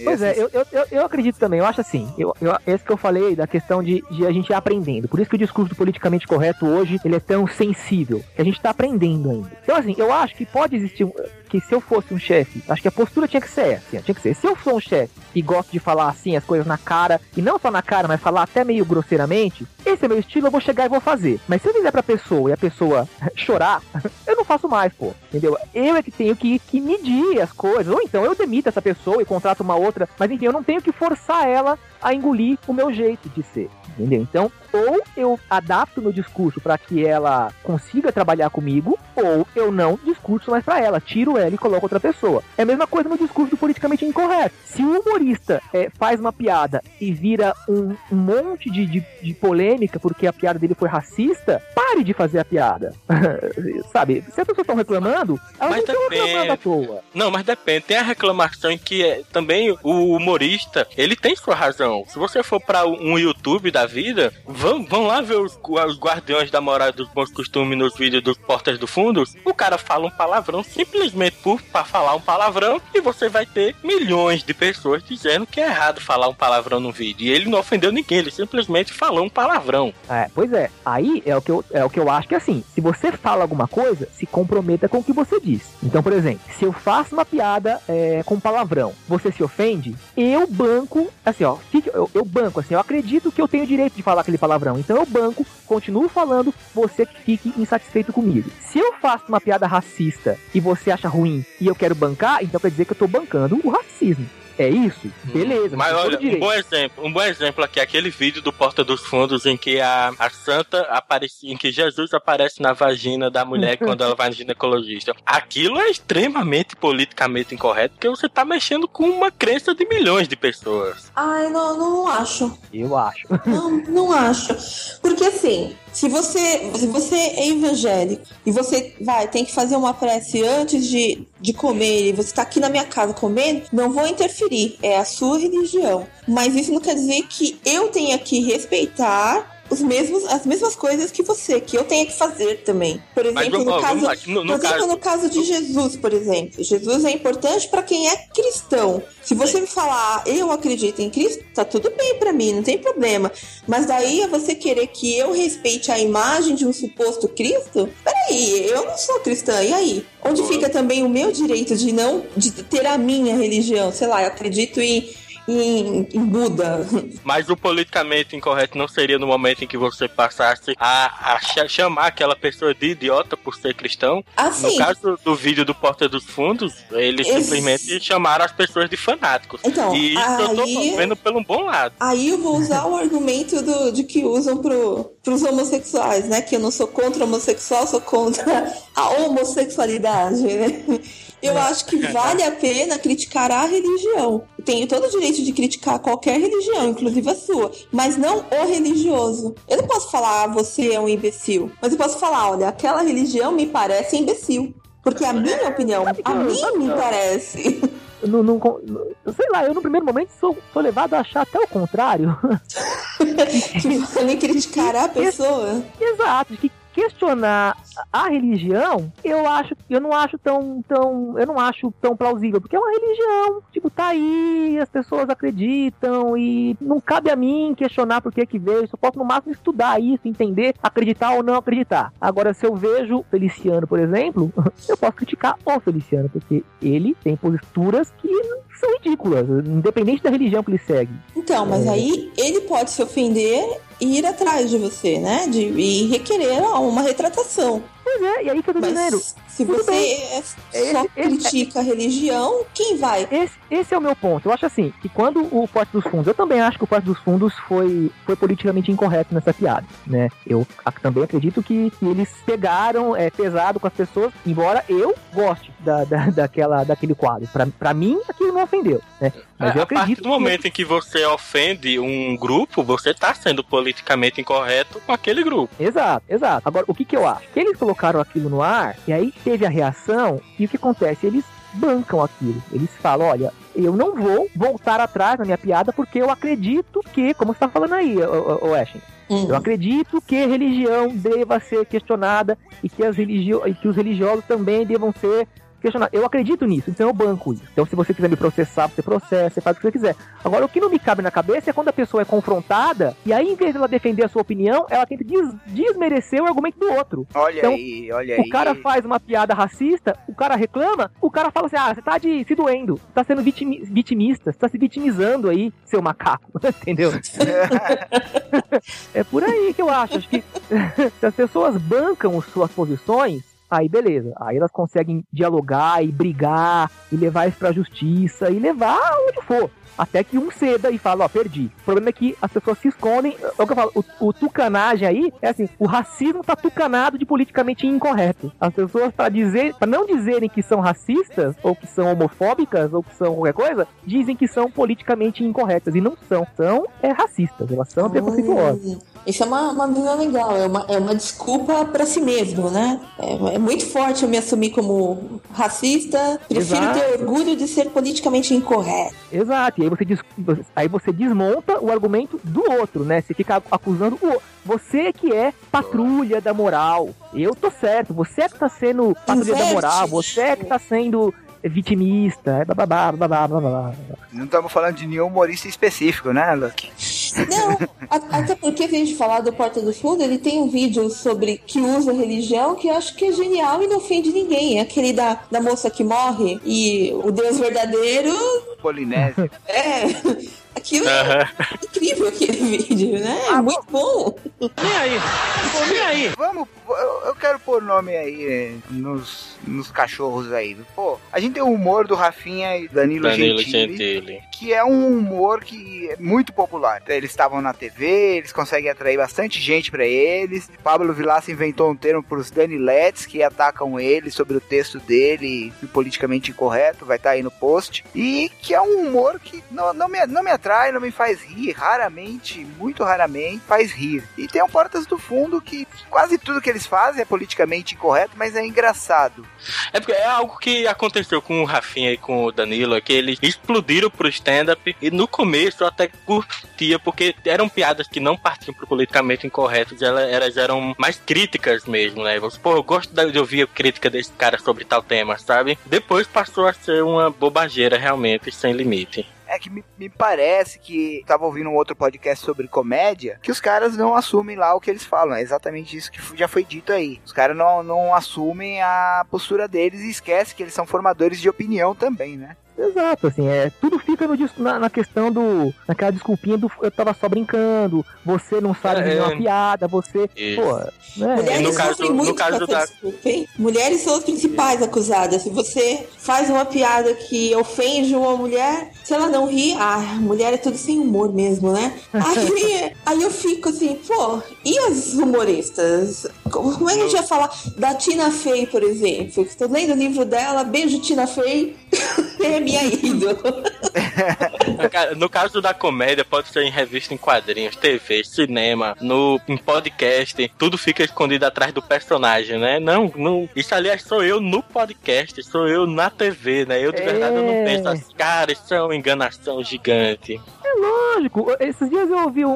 Eu acredito também. Eu acho assim, esse que eu falei da questão de a gente ir aprendendo. Por isso que o discurso do politicamente correto hoje, ele é tão sensível, que a gente tá aprendendo ainda. Então assim, eu acho que pode existir, que se eu fosse um chefe, acho que a postura tinha que ser essa, se eu for um chefe e gosto de falar assim as coisas na cara, e não só na cara, mas falar até meio grosseiramente, esse é meu estilo, eu vou chegar e vou fazer. Mas se eu fizer pra pessoa e a pessoa chorar, eu não faço mais, pô, entendeu? Eu é que tenho que medir as coisas, ou então eu demito essa pessoa e contrato uma outra, mas enfim, eu não tenho que forçar ela a engolir o meu jeito de ser, entendeu? Então, ou eu adapto meu discurso para que ela consiga trabalhar comigo, ou eu não discurso mais para ela, tiro ela e coloco outra pessoa. É a mesma coisa no discurso do politicamente incorreto. Se o humorista faz uma piada e vira um monte de polêmica porque a piada dele foi racista, pare de fazer a piada. Sabe? Se as pessoas estão reclamando, elas não estão reclamando à toa. Não, mas depende. Tem a reclamação em que também o humorista, ele tem sua razão. Se você for para um YouTube da vida, vão lá ver os guardiões da moral dos bons costumes nos vídeos dos Portas do Fundo. O cara fala um palavrão simplesmente para falar um palavrão, e você vai ter milhões de pessoas dizendo que é errado falar um palavrão no vídeo. E ele não ofendeu ninguém, ele simplesmente falou um palavrão. Pois é. Aí é o que É o que eu acho que é assim, se você fala alguma coisa, se comprometa com o que você diz. Então, por exemplo, se eu faço uma piada com palavrão, você se ofende, eu banco, assim, ó, eu banco, assim, eu acredito que eu tenho o direito de falar aquele palavrão, então eu banco, continuo falando, você que fique insatisfeito comigo. Se eu faço uma piada racista e você acha ruim e eu quero bancar, então quer dizer que eu tô bancando o racismo. É isso? Beleza. Mas olha, um bom exemplo aqui é aquele vídeo do Porta dos Fundos em que a santa aparece, em que Jesus aparece na vagina da mulher quando ela vai no ginecologista. Aquilo é extremamente politicamente incorreto, porque você tá mexendo com uma crença de milhões de pessoas. Ai, não acho. Eu acho. Não acho. Porque assim, se você é evangélico e você tem que fazer uma prece antes de comer e você tá aqui na minha casa comendo, não vou interferir. É a sua religião. Mas isso não quer dizer que eu tenha que respeitar as mesmas coisas que você, que eu tenho que fazer também. Por exemplo, no caso de Jesus, por exemplo. Jesus é importante para quem é cristão. Se você me falar, eu acredito em Cristo, tá tudo bem para mim, não tem problema. Mas daí é você querer que eu respeite a imagem de um suposto Cristo? Peraí, eu não sou cristã, e aí? Onde fica também o meu direito de ter a minha religião? Sei lá, eu acredito em Buda. Mas o politicamente incorreto não seria no momento em que você passasse a chamar aquela pessoa de idiota por ser cristão? Sim. No caso do vídeo do Porta dos Fundos, eles simplesmente chamaram as pessoas de fanáticos. Então, e isso eu tô vendo pelo bom lado. Aí eu vou usar o argumento de que usam pros homossexuais, né? Que eu não sou contra o homossexual, sou contra a homossexualidade, né? Eu acho que vale a pena criticar a religião. Tenho todo o direito de criticar qualquer religião, inclusive a sua, mas não o religioso. Eu não posso falar, você é um imbecil, mas eu posso falar, olha, aquela religião me parece imbecil. Porque a minha opinião, a mim me parece. Sei lá, eu no primeiro momento sou levado a achar até o contrário. Que você nem criticar a pessoa. Exato, que questionar a religião, eu não acho tão plausível, porque é uma religião, tipo, tá aí, as pessoas acreditam e não cabe a mim questionar por que veio, só posso no máximo estudar isso, entender, acreditar ou não acreditar. Agora, se eu vejo Feliciano, por exemplo, eu posso criticar o Feliciano, porque ele tem posturas que são ridículas, independente da religião que ele segue. Então, mas aí ele pode se ofender e ir atrás de você, né? E requerer uma retratação. Pois é, e aí que eu tô dizendo. Se você só critica a religião, quem vai? Esse é o meu ponto. Eu acho assim, que quando o Porta dos Fundos, eu também acho que o Porta dos Fundos foi politicamente incorreto nessa piada, né? Eu também acredito que eles pegaram pesado com as pessoas, embora eu goste daquele quadro. Pra mim, aquilo não ofendeu, né? Mas eu acredito a partir do momento em que você ofende um grupo, você tá sendo politicamente incorreto com aquele grupo. Exato. Agora, o que eu acho? Que eles colocaram aquilo no ar, e aí teve a reação, e o que acontece? Eles bancam aquilo. Eles falam, olha, eu não vou voltar atrás na minha piada, porque eu acredito que, como você tá falando aí, o Ashen, eu acredito que a religião deva ser questionada e que os religiosos também devam ser questionar. Eu acredito nisso, então eu banco isso. Então, se você quiser me processar, você processa, você faz o que você quiser. Agora, o que não me cabe na cabeça é quando a pessoa é confrontada e aí, em vez de ela defender a sua opinião, ela tenta desmerecer o argumento do outro. Olha aí. O cara faz uma piada racista, o cara reclama, o cara fala assim, você tá se doendo, tá sendo vitimista, você tá se vitimizando aí, seu macaco, entendeu? É por aí que eu acho que se as pessoas bancam suas posições, aí beleza, aí elas conseguem dialogar e brigar e levar isso pra justiça e levar onde for, até que um ceda e fala, perdi. O problema é que as pessoas se escondem, é o que eu falo, o tucanagem aí é assim, o racismo tá tucanado de politicamente incorreto. As pessoas, pra não dizerem que são racistas, ou que são homofóbicas, ou que são qualquer coisa, dizem que são politicamente incorretas, e não são racistas, elas são preconceituosas. Isso é uma visão legal, é uma desculpa pra si mesmo, né? É muito forte eu me assumir como racista, prefiro ter orgulho de ser politicamente incorreto. Exato, e aí você desmonta o argumento do outro, né? Você fica acusando o outro. Você que é patrulha da moral, eu tô certo, você é que tá sendo patrulha da moral, você é que tá sendo vitimista, blá. Não estamos falando de nenhum humorista específico, né, Lucky? Não, até porque, se a gente falar do Porta do Fundo, ele tem um vídeo sobre que usa religião que eu acho que é genial e não ofende ninguém. É aquele da moça que morre e o Deus verdadeiro... Polinésia. Aquilo é incrível, aquele vídeo, né? É muito bom. Nem aí. Vamos, eu quero pôr nome aí nos cachorros aí. Pô, a gente tem o humor do Rafinha e Danilo Gentili, que é um humor que é muito popular. Eles estavam na TV, eles conseguem atrair bastante gente pra eles. Pablo Vilaça inventou um termo pros Daniletes que atacam ele sobre o texto dele, politicamente incorreto, vai estar aí no post. E que é um humor que não me atrai, não me faz rir, raramente, muito raramente, faz rir. E tem o Portas do Fundo que quase tudo que eles fazem é politicamente incorreto, mas é engraçado. É porque é algo que aconteceu com o Rafinha e com o Danilo, é que eles explodiram pro stand-up e no começo eu até curtia, porque eram piadas que não partiam pro politicamente incorreto, elas eram mais críticas mesmo, né? Pô, eu gosto de ouvir a crítica desse cara sobre tal tema, sabe? Depois passou a ser uma bobageira realmente, sem limite. É que me parece que tava ouvindo um outro podcast sobre comédia, que os caras não assumem lá o que eles falam. É exatamente isso que já foi dito aí. Os caras não assumem a postura deles e esquecem que eles são formadores de opinião também, né? Exato, assim, tudo fica na questão naquela desculpinha do eu tava só brincando, você não sabe fazer uma piada, você, isso. pô, né? Mulheres sofrem muito pra ter desculpa, hein? Mulheres são as principais acusadas. Se você faz uma piada que ofende uma mulher, se ela não ri, mulher é tudo sem humor mesmo, né? Aí eu fico assim, pô, e as humoristas? Como é que a gente vai falar da Tina Fey, por exemplo? Estou lendo o livro dela, beijo Tina Fey, é minha ídolo. No caso da comédia, pode ser em revista em quadrinhos, TV, cinema, em podcast, tudo fica escondido atrás do personagem, né? Não, isso aliás sou eu no podcast, sou eu na TV, né? Eu de verdade eu não penso assim, cara, isso é uma enganação gigante. É lógico, esses dias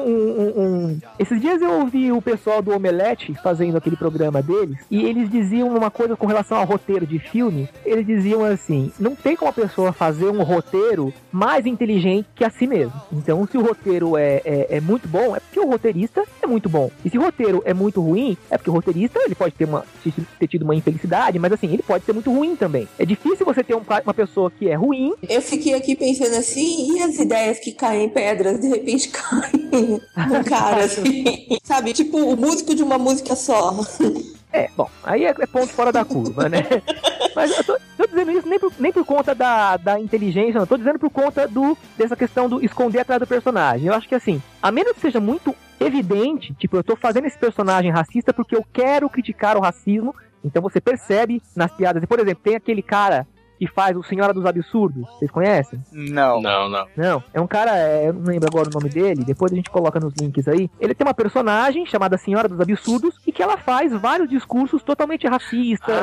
eu ouvi o pessoal do Omelete fazendo aquele programa deles, e eles diziam uma coisa com relação ao roteiro de filme. Eles diziam assim, não tem como a pessoa fazer um roteiro mais inteligente que a si mesmo. Então, se o roteiro é muito bom, é porque o roteirista é muito bom. E se o roteiro é muito ruim, é porque o roteirista ele pode ter tido uma infelicidade, mas assim, ele pode ser muito ruim também. É difícil você ter uma pessoa que é ruim. Eu fiquei aqui pensando assim, e as ideias que caem em pedras, de repente caem no cara, assim, sabe? Tipo o músico de uma música só. Bom, aí é ponto fora da curva, né? Mas eu tô dizendo isso nem por conta da inteligência, não. Tô dizendo por conta dessa questão do esconder atrás do personagem. Eu acho que assim, a menos que seja muito evidente, tipo, eu tô fazendo esse personagem racista porque eu quero criticar o racismo, então você percebe nas piadas. Por exemplo, tem aquele cara que faz o Senhora dos Absurdos. Vocês conhecem? Não. Não, é um cara, eu não lembro agora o nome dele, depois a gente coloca nos links aí. Ele tem uma personagem chamada Senhora dos Absurdos e que ela faz vários discursos totalmente racistas.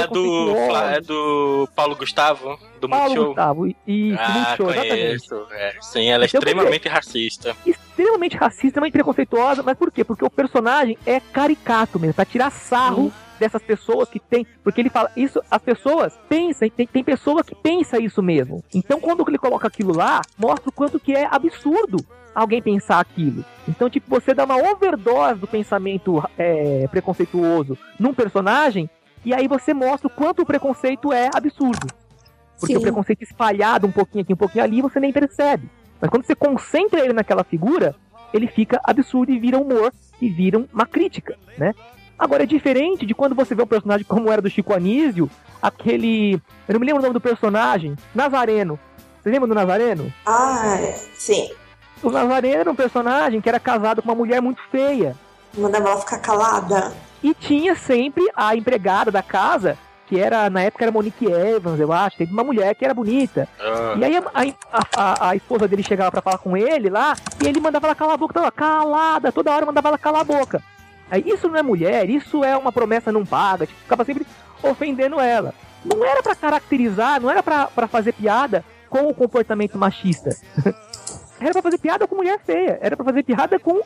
É do Paulo Gustavo, do Paulo Multishow. Gustavo, Multishow, conheço. Sim, ela é extremamente racista. Extremamente racista, extremamente preconceituosa, mas por quê? Porque o personagem é caricato mesmo, pra tirar sarro dessas pessoas que tem, porque ele fala isso, as pessoas pensam, tem pessoa que pensa isso mesmo. Então quando ele coloca aquilo lá, mostra o quanto que é absurdo alguém pensar aquilo. Então, tipo, você dá uma overdose do pensamento preconceituoso num personagem, e aí você mostra o quanto o preconceito é absurdo. Porque o preconceito espalhado um pouquinho aqui, um pouquinho ali, você nem percebe. Mas quando você concentra ele naquela figura, ele fica absurdo e vira humor, e vira uma crítica, né? Agora, é diferente de quando você vê um personagem como era do Chico Anísio, aquele... Eu não me lembro o nome do personagem. Nazareno. Você lembra do Nazareno? Sim. O Nazareno era um personagem que era casado com uma mulher muito feia. Mandava ela ficar calada. E tinha sempre a empregada da casa, que era, na época era Monique Evans, eu acho. Teve uma mulher que era bonita. E aí a esposa dele chegava pra falar com ele lá, e ele mandava ela calar a boca, tava calada, toda hora mandava ela calar a boca. Aí, isso não é mulher, isso é uma promessa não paga, tipo, ficava sempre ofendendo ela. Não era pra caracterizar, não era pra fazer piada com o comportamento machista. Era pra fazer piada com mulher feia, era pra fazer piada com...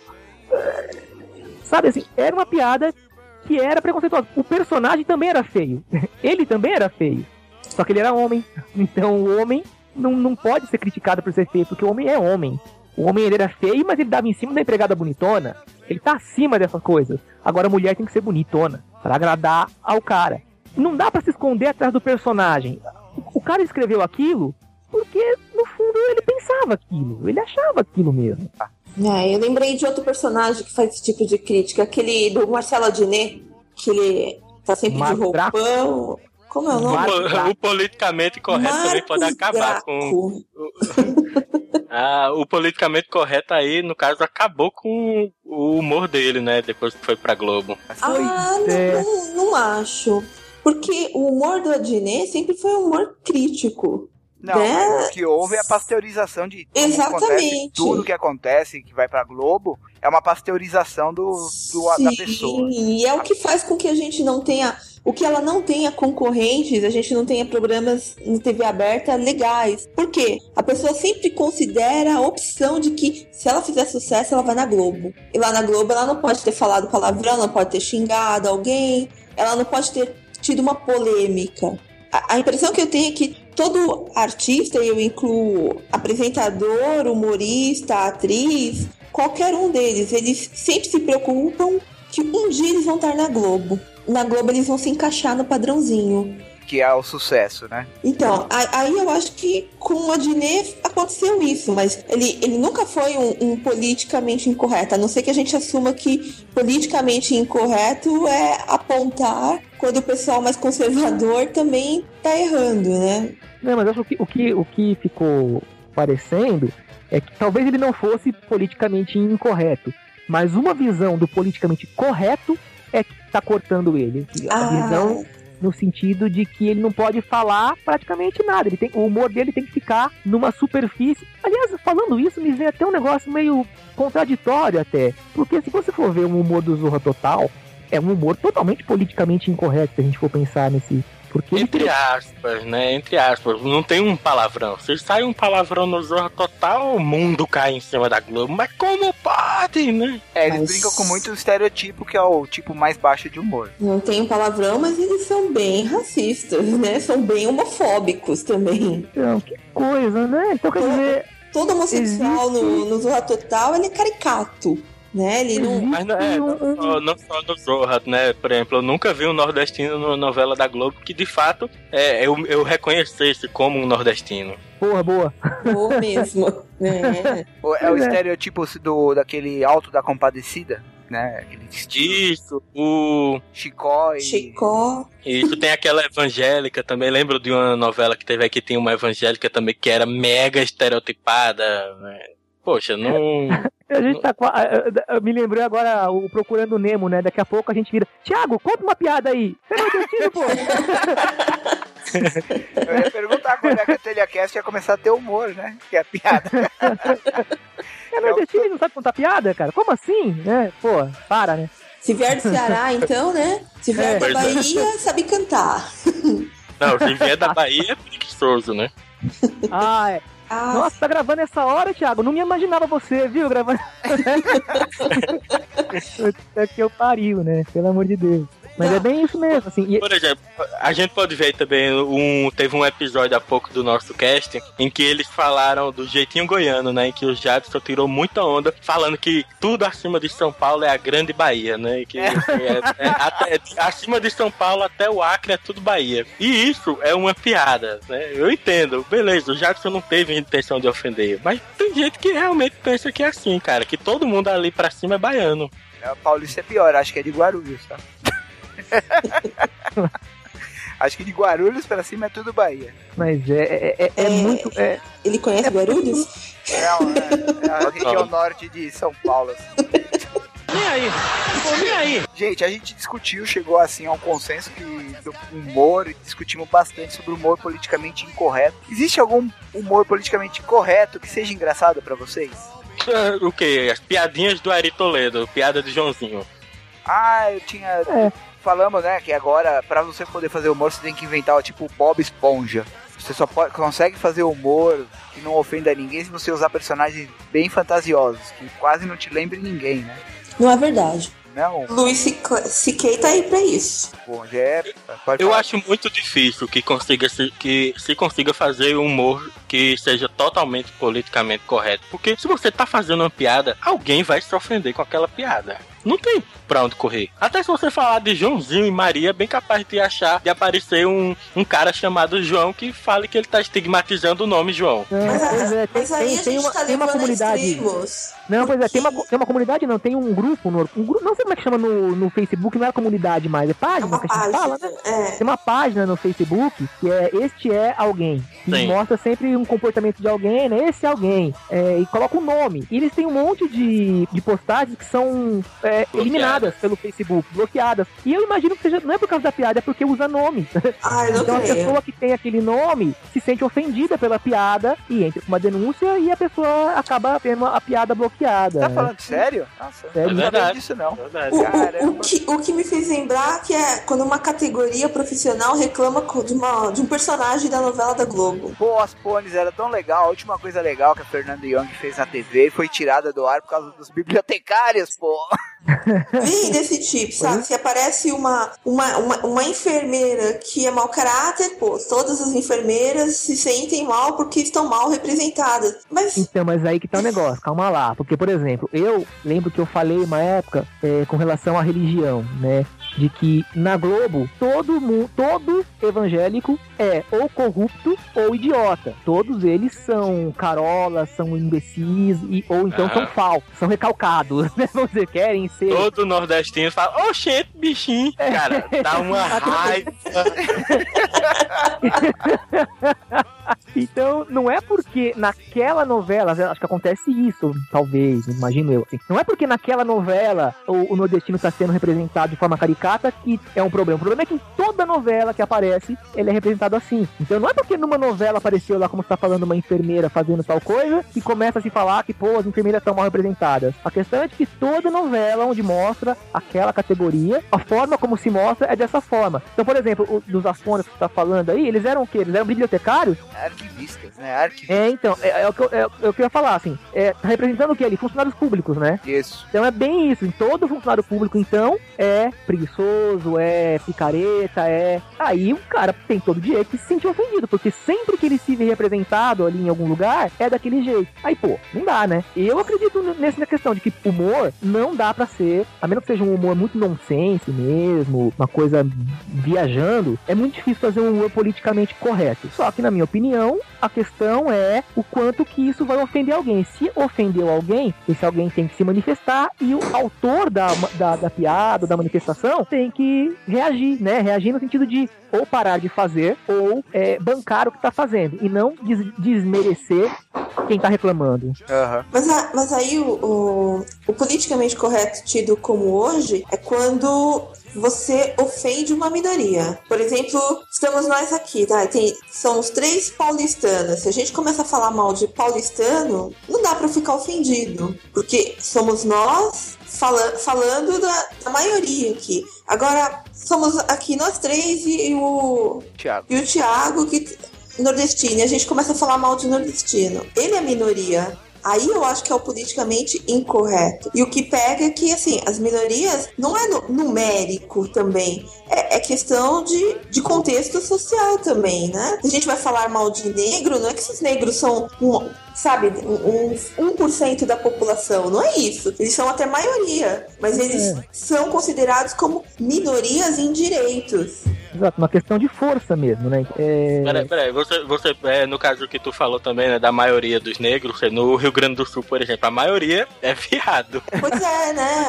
Sabe assim, era uma piada que era preconceituosa. O personagem também era feio, ele também era feio, só que ele era homem. Então o homem não pode ser criticado por ser feio, porque o homem é homem. O homem ele era feio, mas ele dava em cima da empregada bonitona. Ele tá acima dessas coisas. Agora a mulher tem que ser bonitona, pra agradar ao cara. Não dá pra se esconder atrás do personagem. O cara escreveu aquilo porque, no fundo, ele pensava aquilo. Ele achava aquilo mesmo. Eu lembrei de outro personagem que faz esse tipo de crítica. Aquele do Marcelo Adnet, que ele tá sempre de roupão. Como é o nome? O politicamente correto Marcos também pode acabar Graco. com... o politicamente correto aí, no caso, acabou com o humor dele, né? Depois que foi pra Globo. Não acho. Porque o humor do Adnet sempre foi um humor crítico. Não, né? o que houve é a pasteurização de como Exatamente. acontece, tudo que acontece, que vai pra Globo, é uma pasteurização da pessoa. E é o que faz com que a gente não tenha... O que ela não tenha concorrentes, a gente não tenha programas na TV aberta legais. Por quê? A pessoa sempre considera a opção de que se ela fizer sucesso, ela vai na Globo. E lá na Globo ela não pode ter falado palavrão, não pode ter xingado alguém, ela não pode ter tido uma polêmica. A impressão que eu tenho é que todo artista, eu incluo apresentador, humorista, atriz, qualquer um deles, eles sempre se preocupam que um dia eles vão estar na Globo. Na Globo eles vão se encaixar no padrãozinho. Que é o sucesso, né? Então, aí eu acho que com o Adnet aconteceu isso, mas ele nunca foi um politicamente incorreto, a não ser que a gente assuma que politicamente incorreto é apontar quando o pessoal mais conservador também tá errando, né? Não, mas eu acho que o que ficou parecendo é que talvez ele não fosse politicamente incorreto, mas uma visão do politicamente correto é que tá cortando ele. A visão no sentido de que ele não pode falar praticamente nada. O humor dele tem que ficar numa superfície. Aliás, falando isso, me vem até um negócio meio contraditório até. Porque se você for ver o humor do Zorra Total, é um humor totalmente politicamente incorreto, se a gente for pensar nesse... Porque entre aspas, né? Entre aspas. Não tem um palavrão. Se sai um palavrão no Zorra Total, o mundo cai em cima da Globo. Mas como pode, né? Eles brincam com muito estereotipo, que é o tipo mais baixo de humor. Não tem um palavrão, mas eles são bem racistas, né? São bem homofóbicos também. Então, que coisa, né? Então quer dizer... Todo homossexual no Zorra Total, ele é caricato. Né? Ele não... Mas não só no Zorra, né? Por exemplo, eu nunca vi um nordestino numa novela da Globo que de fato eu reconhecesse como um nordestino. Boa. Boa mesmo. É o estereotipo daquele Alto da Compadecida, né? Aquele Isso, o Chicó. Isso, tem aquela evangélica também. Lembro de uma novela que teve aqui, tem uma evangélica também que era mega estereotipada, né? Poxa, não... A gente tá eu me lembrei agora o Procurando Nemo, né? Daqui a pouco a gente vira... Thiago, conta uma piada aí. Você não entendeu, pô? Eu ia perguntar quando é que a Telecast ia começar a ter humor, né? Que é a piada. É nordestino e não sabe contar piada, cara? Como assim? Né? Pô, para, né? Se vier do Ceará, então, né? Se vier da Bahia, sabe cantar. Não, se vier da Bahia é preguiçoso, né? É. Nossa, tá gravando essa hora, Thiago? Não me imaginava você, viu? Gravando. É que eu pariu, né? Pelo amor de Deus. Mas é bem isso mesmo, assim. Por exemplo, a gente pode ver também, teve um episódio há pouco do nosso cast em que eles falaram do jeitinho goiano, né? Em que o Jadson tirou muita onda falando que tudo acima de São Paulo é a grande Bahia, né? E que acima de São Paulo até o Acre é tudo Bahia. E isso é uma piada, né? Eu entendo, beleza, o Jadson não teve intenção de ofender, mas tem gente que realmente pensa que é assim, cara, que todo mundo ali pra cima é baiano. O Paulista é pior, acho que é de Guarulhos, tá? Acho que de Guarulhos pra cima é tudo Bahia. Mas é muito... Ele conhece Guarulhos? É a região norte de São Paulo, assim. Nem aí. Gente, a gente discutiu, chegou assim a um consenso do humor, e discutimos bastante sobre o humor politicamente incorreto. Existe algum humor politicamente correto que seja engraçado pra vocês? O quê? As piadinhas do Ari Toledo, piada de Joãozinho. Eu tinha... Falamos, né, que agora, pra você poder fazer humor, você tem que inventar, tipo, Bob Esponja. Você só consegue fazer humor que não ofenda ninguém se você usar personagens bem fantasiosos, que quase não te lembrem ninguém, né? Não é verdade. Não. Louis C.K. tá aí pra isso. Bom, eu acho muito difícil que se consiga fazer humor que seja totalmente politicamente correto. Porque se você tá fazendo uma piada, alguém vai se ofender com aquela piada. Não tem pra onde correr. Até se você falar de Joãozinho e Maria, é bem capaz de aparecer um cara chamado João que fale que ele tá estigmatizando o nome João. Mas aí a gente tá levando extremos. Não, pois é, tem uma comunidade, não, tem um grupo, não sei como é que chama no Facebook, não é comunidade mais, é página que a gente fala, né? Tem uma página no Facebook que é Este é Alguém, que mostra sempre um comportamento de alguém, né? Esse é alguém, e coloca um nome. E eles têm um monte de postagens que são eliminadas pelo Facebook, bloqueadas. E eu imagino que seja, não é por causa da piada, é porque usa nome. Então a pessoa que tem aquele nome se sente ofendida pela piada e entra com uma denúncia e a pessoa acaba tendo a piada bloqueada. Tá falando sério? Nossa, sério? Não sabia disso não. O que me fez lembrar que é quando uma categoria profissional reclama de um personagem da novela da Globo. Pô, as pôneis era tão legal. A última coisa legal que a Fernanda Young fez na TV foi tirada do ar por causa dos bibliotecários, pô. Vem desse tipo, sabe? Se aparece uma enfermeira que é mau caráter, pô, todas as enfermeiras se sentem mal porque estão mal representadas. Então, mas aí que tá o negócio, calma lá. Porque, por exemplo, eu lembro que eu falei uma época com relação à religião, né? De que na Globo, todo evangélico é ou corrupto ou idiota. Todos eles são carolas, são imbecis, ou então são falsos, são recalcados, né? Vamos dizer, querem ser... Todo nordestino fala, oxente, bichinho. Cara, dá uma raiva. Então, não é porque naquela novela, acho que acontece isso, talvez, imagino eu, assim. Não é porque naquela novela o nordestino está sendo representado de forma caricata que é um problema. O problema é que em toda novela que aparece, ele é representado assim. Então, não é porque numa novela apareceu lá, como você tá falando, uma enfermeira fazendo tal coisa, que começa a se falar que, pô, as enfermeiras estão mal representadas. A questão é de que toda novela onde mostra aquela categoria, a forma como se mostra é dessa forma. Então, por exemplo, dos afonas que você tá falando aí, eles eram o quê? Eles eram bibliotecários? Arquivistas, né? Então, é o que eu ia falar, assim, tá representando o que ali? Funcionários públicos, né? Isso. Então é bem isso, em todo funcionário público, então, é preguiçoso, é picareta, aí o cara tem todo o direito de se sentir ofendido, porque sempre que ele se vê representado ali em algum lugar, é daquele jeito. Aí, pô, não dá, né? Eu acredito nessa questão de que humor não dá pra ser, a menos que seja um humor muito nonsense mesmo, uma coisa viajando, é muito difícil fazer um humor politicamente correto. Só que, na minha opinião, a questão é o quanto que isso vai ofender alguém. Se ofendeu alguém, esse alguém tem que se manifestar e o autor da piada, da manifestação, tem que reagir, né? Reagir no sentido de ou parar de fazer ou bancar o que tá fazendo e não desmerecer quem tá reclamando. Uhum. Mas aí o politicamente correto tido como hoje é quando você ofende uma minoria. Por exemplo, estamos nós aqui, tá? São os 3 paulistanos. Se a gente começa a falar mal de paulistano, não dá pra ficar ofendido, porque somos nós falando da maioria aqui. Agora, somos aqui nós 3 e o Thiago, que nordestino, e a gente começa a falar mal de nordestino. Ele é minoria. Aí eu acho que é o politicamente incorreto. E o que pega é que, assim, as minorias não é numérico também. É questão de contexto social também, né? Se a gente vai falar mal de negro, não é que esses negros são, 1% da população. Não é isso. Eles são até maioria. Mas eles são considerados como minorias em direitos. Exato, uma questão de força mesmo, né? Peraí, você no caso que tu falou também, né, da maioria dos negros, no Rio Grande do Sul, por exemplo, a maioria é viado. Pois é, né?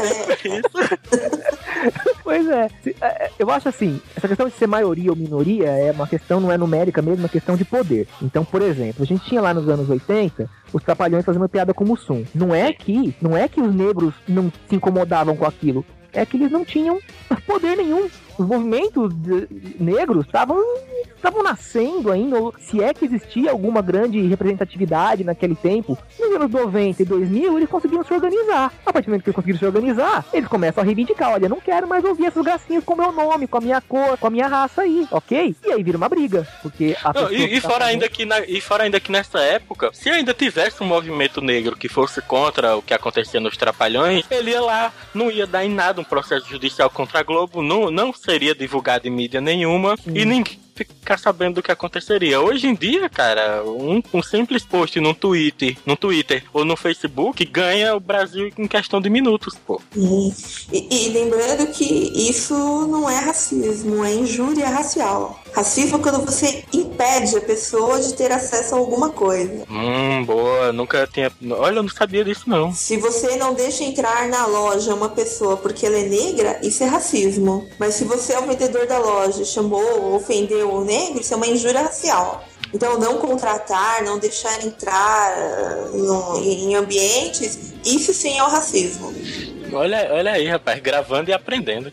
Pois é. Eu acho assim, essa questão de ser maioria ou minoria é uma questão, não é numérica mesmo, é uma questão de poder. Então, por exemplo, a gente tinha lá nos anos 80 os Trapalhões fazendo piada com o Mussum. Não é que os negros não se incomodavam com aquilo, é que eles não tinham poder nenhum. Os movimentos negros estavam nascendo ainda, ou se é que existia alguma grande representatividade naquele tempo. Nos anos 90 e 2000, eles conseguiram se organizar. A partir do momento que eles conseguiram se organizar, eles começam a reivindicar, olha, não quero mais ouvir essas gracinhas com o meu nome, com a minha cor, com a minha raça aí, ok? E aí vira uma briga, porque fora ainda que nessa época, se ainda tivesse um movimento negro que fosse contra o que acontecia nos Trapalhões, ele ia lá, não ia dar em nada um processo judicial contra a Globo, não seria divulgado em mídia nenhuma, e ficar sabendo do que aconteceria. Hoje em dia, cara, um simples post no Twitter ou no Facebook ganha o Brasil em questão de minutos, pô. E lembrando que isso não é racismo, é injúria racial. Racismo é quando você impede a pessoa de ter acesso a alguma coisa. Boa, nunca tinha... Olha, eu não sabia disso, não. Se você não deixa entrar na loja uma pessoa porque ela é negra, isso é racismo. Mas se você é o vendedor da loja, chamou, ofendeu o negro, isso é uma injúria racial. Então, não contratar, não deixar entrar em ambientes, isso sim é o racismo. Olha aí, rapaz, gravando e aprendendo.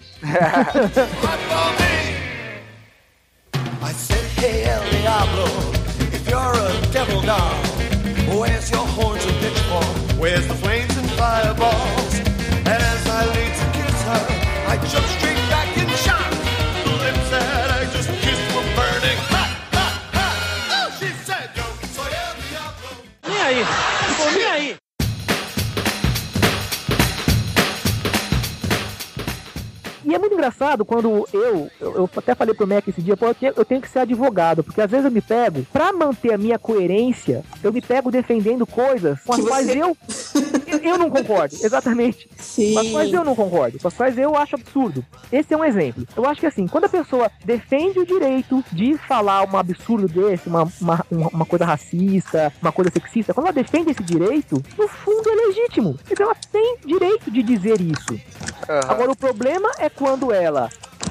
I said, hey, El Diablo, if you're a devil doll, where's your horns and pitchfork? Where's the flames and fireballs? And as I laid to kiss her, I jumped straight back and shot. The lips that I just kissed were burning hot, hot, hot. Oh, she said, yo soy El Diablo. Nem aí, ficou nem aí. E é muito engraçado quando eu até falei pro Mac esse dia, pô, eu tenho que ser advogado, porque às vezes eu me pego, pra manter a minha coerência, eu me pego defendendo coisas com as quais eu não concordo, exatamente. Sim. Com as quais eu não concordo, com as quais eu acho absurdo. Esse é um exemplo. Eu acho que assim, quando a pessoa defende o direito de falar um absurdo desse, uma coisa racista, uma coisa sexista, quando ela defende esse direito, no fundo é legítimo. Então ela tem direito de dizer isso. Agora o problema é quando ela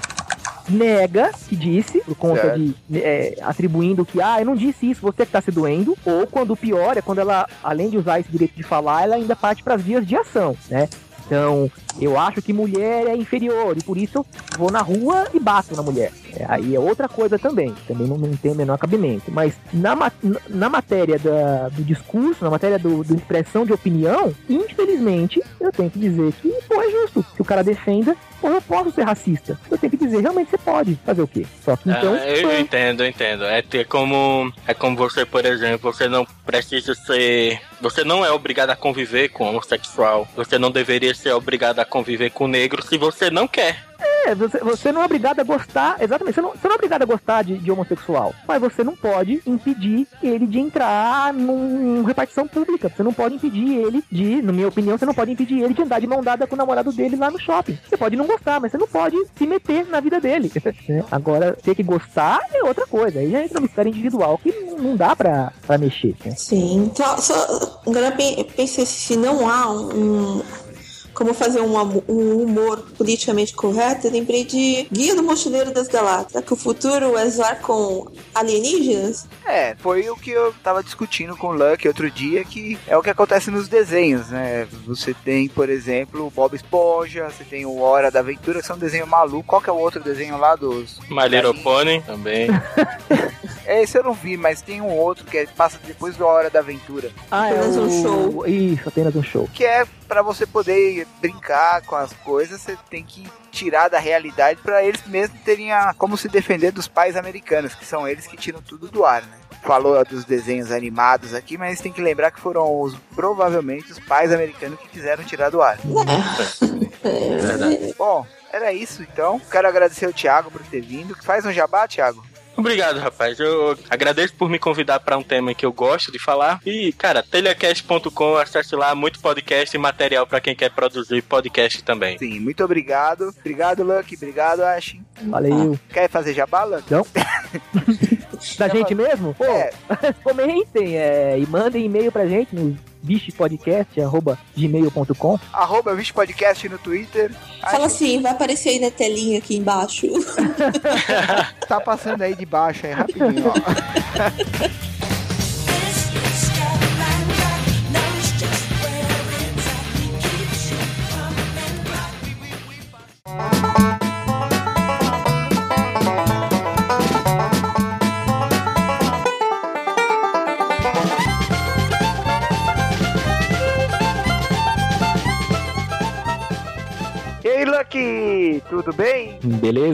nega que disse, por conta de atribuindo que, eu não disse isso, você que tá se doendo, ou quando o pior é quando ela, além de usar esse direito de falar, ela ainda parte para as vias de ação, né? Então, eu acho que mulher é inferior e por isso eu vou na rua e bato na mulher. Aí é outra coisa também não tem o menor cabimento. Mas na matéria do discurso, na matéria do expressão de opinião, infelizmente, eu tenho que dizer que é justo. Se o cara defenda, eu posso ser racista. Eu tenho que dizer, realmente você pode fazer o quê? Só que então... Eu entendo. É como você, por exemplo, você não precisa ser... Você não é obrigado a conviver com homossexual. Você não deveria ser obrigado a conviver com negro se você não quer. Você não é obrigado a gostar, exatamente, você não é obrigado a gostar de homossexual, mas você não pode impedir ele de entrar numa repartição pública, você não pode impedir ele de, na minha opinião, você não pode impedir ele de andar de mão dada com o namorado dele lá no shopping. Você pode não gostar, mas você não pode se meter na vida dele. Agora, ter que gostar é outra coisa, aí já entra uma esfera individual que não dá pra mexer. Né? Sim, então, agora pensei se não há como fazer um humor politicamente correto, eu lembrei de Guia do Mochileiro das Galáxias. Será que o futuro é zoar com alienígenas? Foi o que eu tava discutindo com o Lucky outro dia, que é o que acontece nos desenhos, né? Você tem, por exemplo, o Bob Esponja, você tem o Hora da Aventura, que são um desenho maluco. Qual que é o outro desenho lá dos... My Little Pony também. Esse eu não vi, mas tem um outro que passa depois do Hora da Aventura. Apenas um show. Isso, apenas um show. Que é pra você poder brincar com as coisas, você tem que tirar da realidade pra eles mesmos terem como se defender dos pais americanos, que são eles que tiram tudo do ar, né? Falou dos desenhos animados aqui, mas tem que lembrar que foram provavelmente os pais americanos que fizeram tirar do ar. É verdade. Bom, era isso então. Quero agradecer ao Thiago por ter vindo. Faz um jabá, Thiago. Obrigado, rapaz. Eu agradeço por me convidar para um tema que eu gosto de falar. E, cara, telhacast.com, acesse lá, muito podcast e material para quem quer produzir podcast também. Sim, muito obrigado. Obrigado, Lucky. Obrigado, Ashin. Valeu. Quer fazer jabá, Lucky? Não. Da gente mesmo? Pô, comentem e mandem e-mail pra gente no bichepodcast@gmail.com @bichepodcast no Twitter. Fala assim, vai aparecer aí na telinha aqui embaixo. Tá passando aí de baixo aí, rapidinho, ó. E aí, Lucky, tudo bem? Beleza?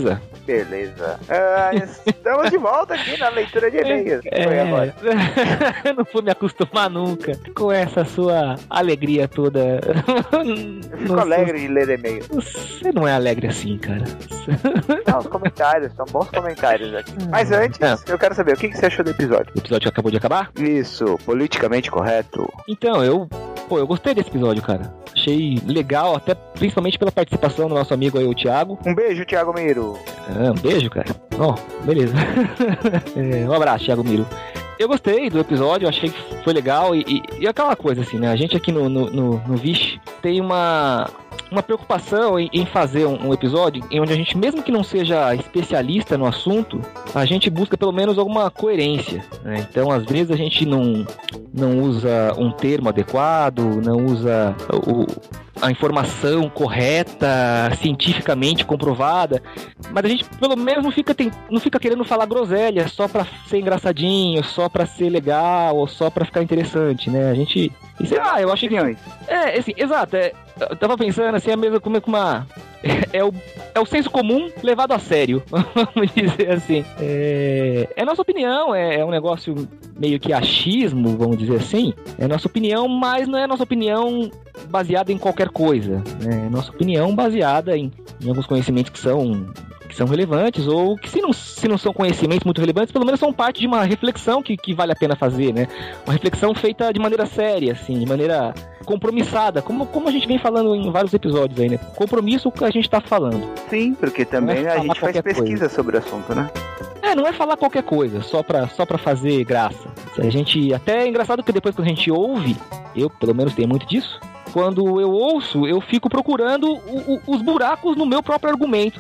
beleza. Estamos de volta aqui na leitura de e-mails. Foi agora. Eu não vou me acostumar nunca com essa sua alegria toda. Eu fico alegre de ler e-mails. Você não é alegre assim, cara. Não, os comentários, são bons comentários aqui. Mas antes, eu quero saber, o que você achou do episódio? O episódio acabou de acabar? Isso, politicamente correto. Então, eu gostei desse episódio, cara. Achei legal, até principalmente pela participação do nosso amigo aí, o Thiago. Um beijo, Thiago Miro. Um beijo, cara. Beleza. Um abraço, Thiago Miro. Eu gostei do episódio, achei que foi legal e aquela coisa assim, né? A gente aqui no Vixe tem uma preocupação em fazer um episódio em onde a gente, mesmo que não seja especialista no assunto, a gente busca pelo menos alguma coerência, né? Então, às vezes a gente não usa um termo adequado, não usa a informação correta, cientificamente comprovada, mas a gente pelo menos não fica querendo falar groselha só pra ser engraçadinho, só pra ser legal, ou só pra ficar interessante, né? A gente... E sei lá, eu achei que... assim, exato, eu tava pensando assim, é mesmo como uma... É o senso comum levado a sério, vamos dizer assim. É nossa opinião, é um negócio meio que achismo, vamos dizer assim. É nossa opinião, mas não é nossa opinião baseada em qualquer coisa, né? É nossa opinião baseada em alguns conhecimentos que são relevantes, ou que se não são conhecimentos muito relevantes, pelo menos são parte de uma reflexão que vale a pena fazer, né? Uma reflexão feita de maneira séria, assim, de maneira compromissada, como a gente vem falando em vários episódios aí, né? Compromisso com o que a gente tá falando. Sim, porque também a gente faz pesquisa sobre o assunto, né? Não é falar qualquer coisa, só pra fazer graça. A gente, até é engraçado que depois que a gente ouve, eu pelo menos tenho muito disso, quando eu ouço, eu fico procurando os buracos no meu próprio argumento.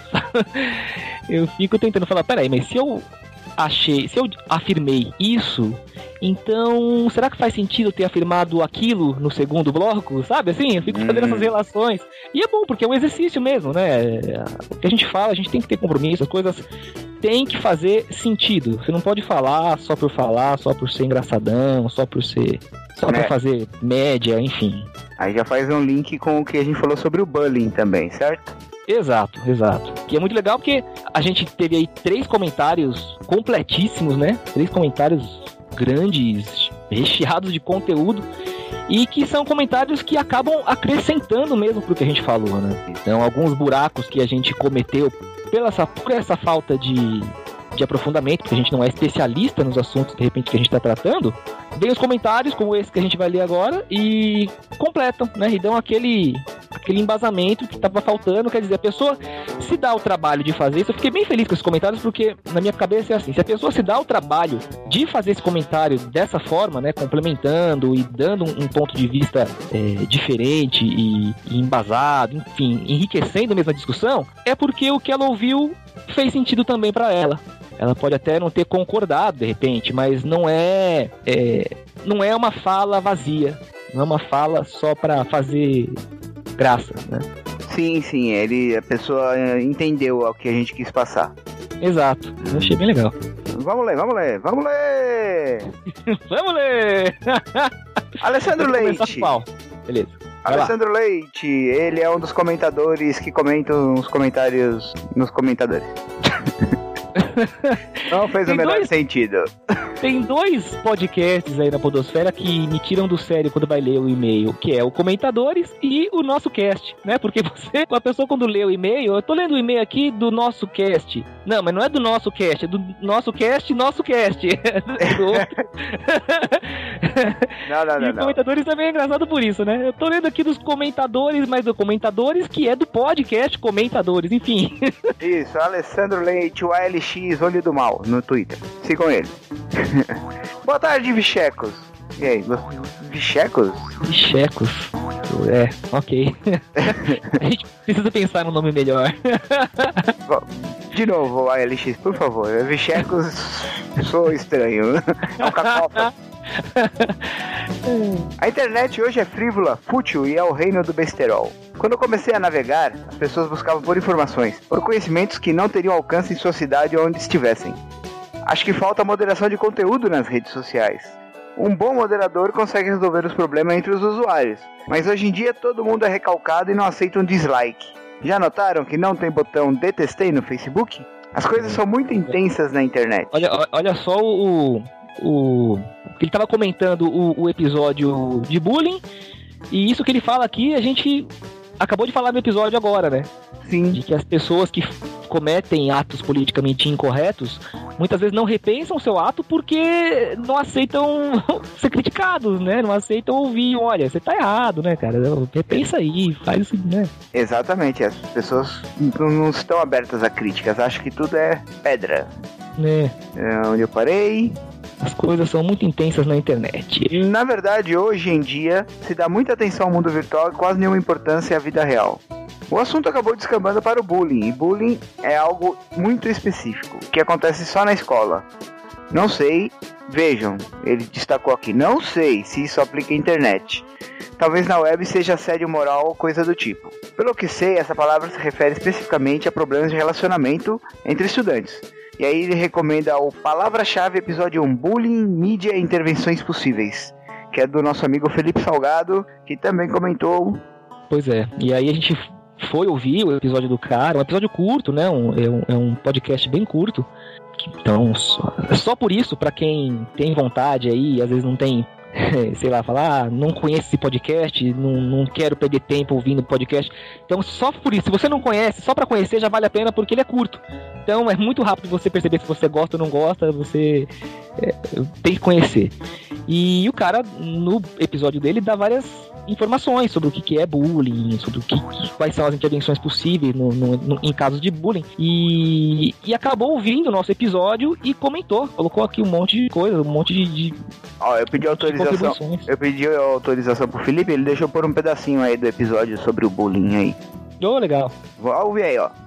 Eu fico tentando falar, peraí, mas se eu afirmei isso, então será que faz sentido eu ter afirmado aquilo no segundo bloco? Sabe assim? Eu fico fazendo essas relações. E é bom, porque é um exercício mesmo, né? O que a gente fala, a gente tem que ter compromisso, as coisas têm que fazer sentido. Você não pode falar, só por ser engraçadão, só pra fazer média, enfim. Aí já faz um link com o que a gente falou sobre o bullying também, certo? Exato. Que é muito legal porque a gente teve aí 3 comentários completíssimos, né? 3 comentários grandes, recheados de conteúdo, e que são comentários que acabam acrescentando mesmo pro que a gente falou, né? Então, alguns buracos que a gente cometeu por essa falta de aprofundamento, porque a gente não é especialista nos assuntos, de repente, que a gente está tratando, vem os comentários, como esse que a gente vai ler agora, e completam, né? E dão aquele embasamento que estava faltando. Quer dizer, a pessoa se dá o trabalho de fazer isso. Eu fiquei bem feliz com esses comentários, porque na minha cabeça é assim, se a pessoa se dá o trabalho de fazer esse comentário dessa forma, né, complementando e dando um ponto de vista diferente e embasado, enfim, enriquecendo mesmo a discussão, é porque o que ela ouviu fez sentido também para ela. Ela pode até não ter concordado, de repente, mas não é uma fala vazia, não é uma fala só para fazer graça, né? Sim, a pessoa entendeu o que a gente quis passar. Exato, eu achei bem legal. Vamos ler! Vamos ler! Alessandro Leite. Beleza. Alessandro Leite, ele é um dos comentadores que comentam os comentários nos comentadores. Não fez o menor sentido. Tem 2 podcasts aí na podosfera que me tiram do sério quando vai ler o e-mail, que é o Comentadores e o nosso cast, né? Porque a pessoa quando lê o e-mail, eu tô lendo o e-mail aqui do nosso cast. Não, mas não é do nosso cast, é do nosso cast. É do outro. Não. E o Comentadores também é engraçado por isso, né? Eu tô lendo aqui dos comentadores, mas do Comentadores que é do podcast Comentadores, enfim. Isso, Alessandro Leite, o ALX, Olho do Mal, no Twitter. Sigam ele. Boa tarde, Vichecos. E aí, Vichecos? Vichecos. Ok. A gente precisa pensar num nome melhor. De novo, ALX, por favor. Vichecos, sou estranho. É um cacófago. A internet hoje é frívola, fútil e é o reino do besterol. Quando eu comecei a navegar, as pessoas buscavam por informações, por conhecimentos que não teriam alcance em sua cidade ou onde estivessem. Acho que falta moderação de conteúdo nas redes sociais. Um bom moderador consegue resolver os problemas entre os usuários, mas hoje em dia todo mundo é recalcado e não aceita um dislike. Já notaram que não tem botão detestei no Facebook? As coisas são muito intensas na internet. Olha só o ele tava comentando o episódio de bullying, e isso que ele fala aqui, a gente acabou de falar no episódio agora, né? Sim. De que as pessoas que cometem atos politicamente incorretos, muitas vezes não repensam seu ato porque não aceitam ser criticados, né? Não aceitam ouvir, olha, você tá errado, né, cara? Repensa aí, faz isso, né? Exatamente, as pessoas não estão abertas a críticas, acham que tudo é pedra. Onde eu parei... As coisas são muito intensas na internet. Na verdade, hoje em dia, se dá muita atenção ao mundo virtual e quase nenhuma importância à vida real. O assunto acabou descambando para o bullying, e bullying é algo muito específico, que acontece só na escola. Não sei, vejam, ele destacou aqui, não sei se isso aplica à internet. Talvez na web seja assédio moral ou coisa do tipo. Pelo que sei, essa palavra se refere especificamente a problemas de relacionamento entre estudantes. E aí ele recomenda o palavra-chave episódio 1, Bullying, Mídia e Intervenções Possíveis, que é do nosso amigo Felipe Salgado, que também comentou. Pois é, e aí a gente foi ouvir o episódio do cara, um episódio curto, né? É um podcast bem curto. Então, só por isso, pra quem tem vontade aí, às vezes não tem, sei lá, falar, não conheço esse podcast, não quero perder tempo ouvindo podcast. Então, só por isso, se você não conhece, só pra conhecer já vale a pena, porque ele é curto. Então, é muito rápido você perceber se você gosta ou não gosta, você tem que conhecer. E o cara, no episódio dele, dá várias informações sobre o que é bullying, sobre quais são as intervenções possíveis em casos de bullying. E acabou ouvindo o nosso episódio e comentou, colocou aqui um monte de coisa, um monte de eu pedi autorização. Eu pedi autorização pro Felipe, ele deixou por um pedacinho aí do episódio sobre o bullying aí. Legal. Vou ouvir aí, ó.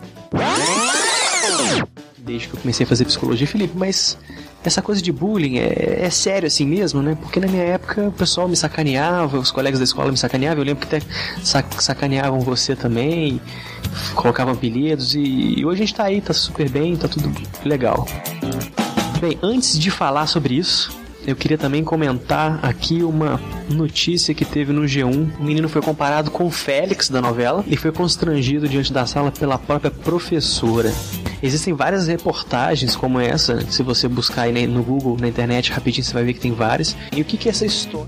Desde que eu comecei a fazer psicologia, Felipe, mas essa coisa de bullying é sério assim mesmo, né? Porque na minha época o pessoal me sacaneava, os colegas da escola me sacaneavam, eu lembro que até sacaneavam você também, colocavam apelidos, e hoje a gente tá aí, tá super bem, tá tudo legal. Bem, antes de falar sobre isso, eu queria também comentar aqui uma notícia que teve no G1. O menino foi comparado com o Félix da novela e foi constrangido diante da sala pela própria professora. Existem várias reportagens como essa, se você buscar aí no Google, na internet, rapidinho você vai ver que tem várias. E o que é essa história?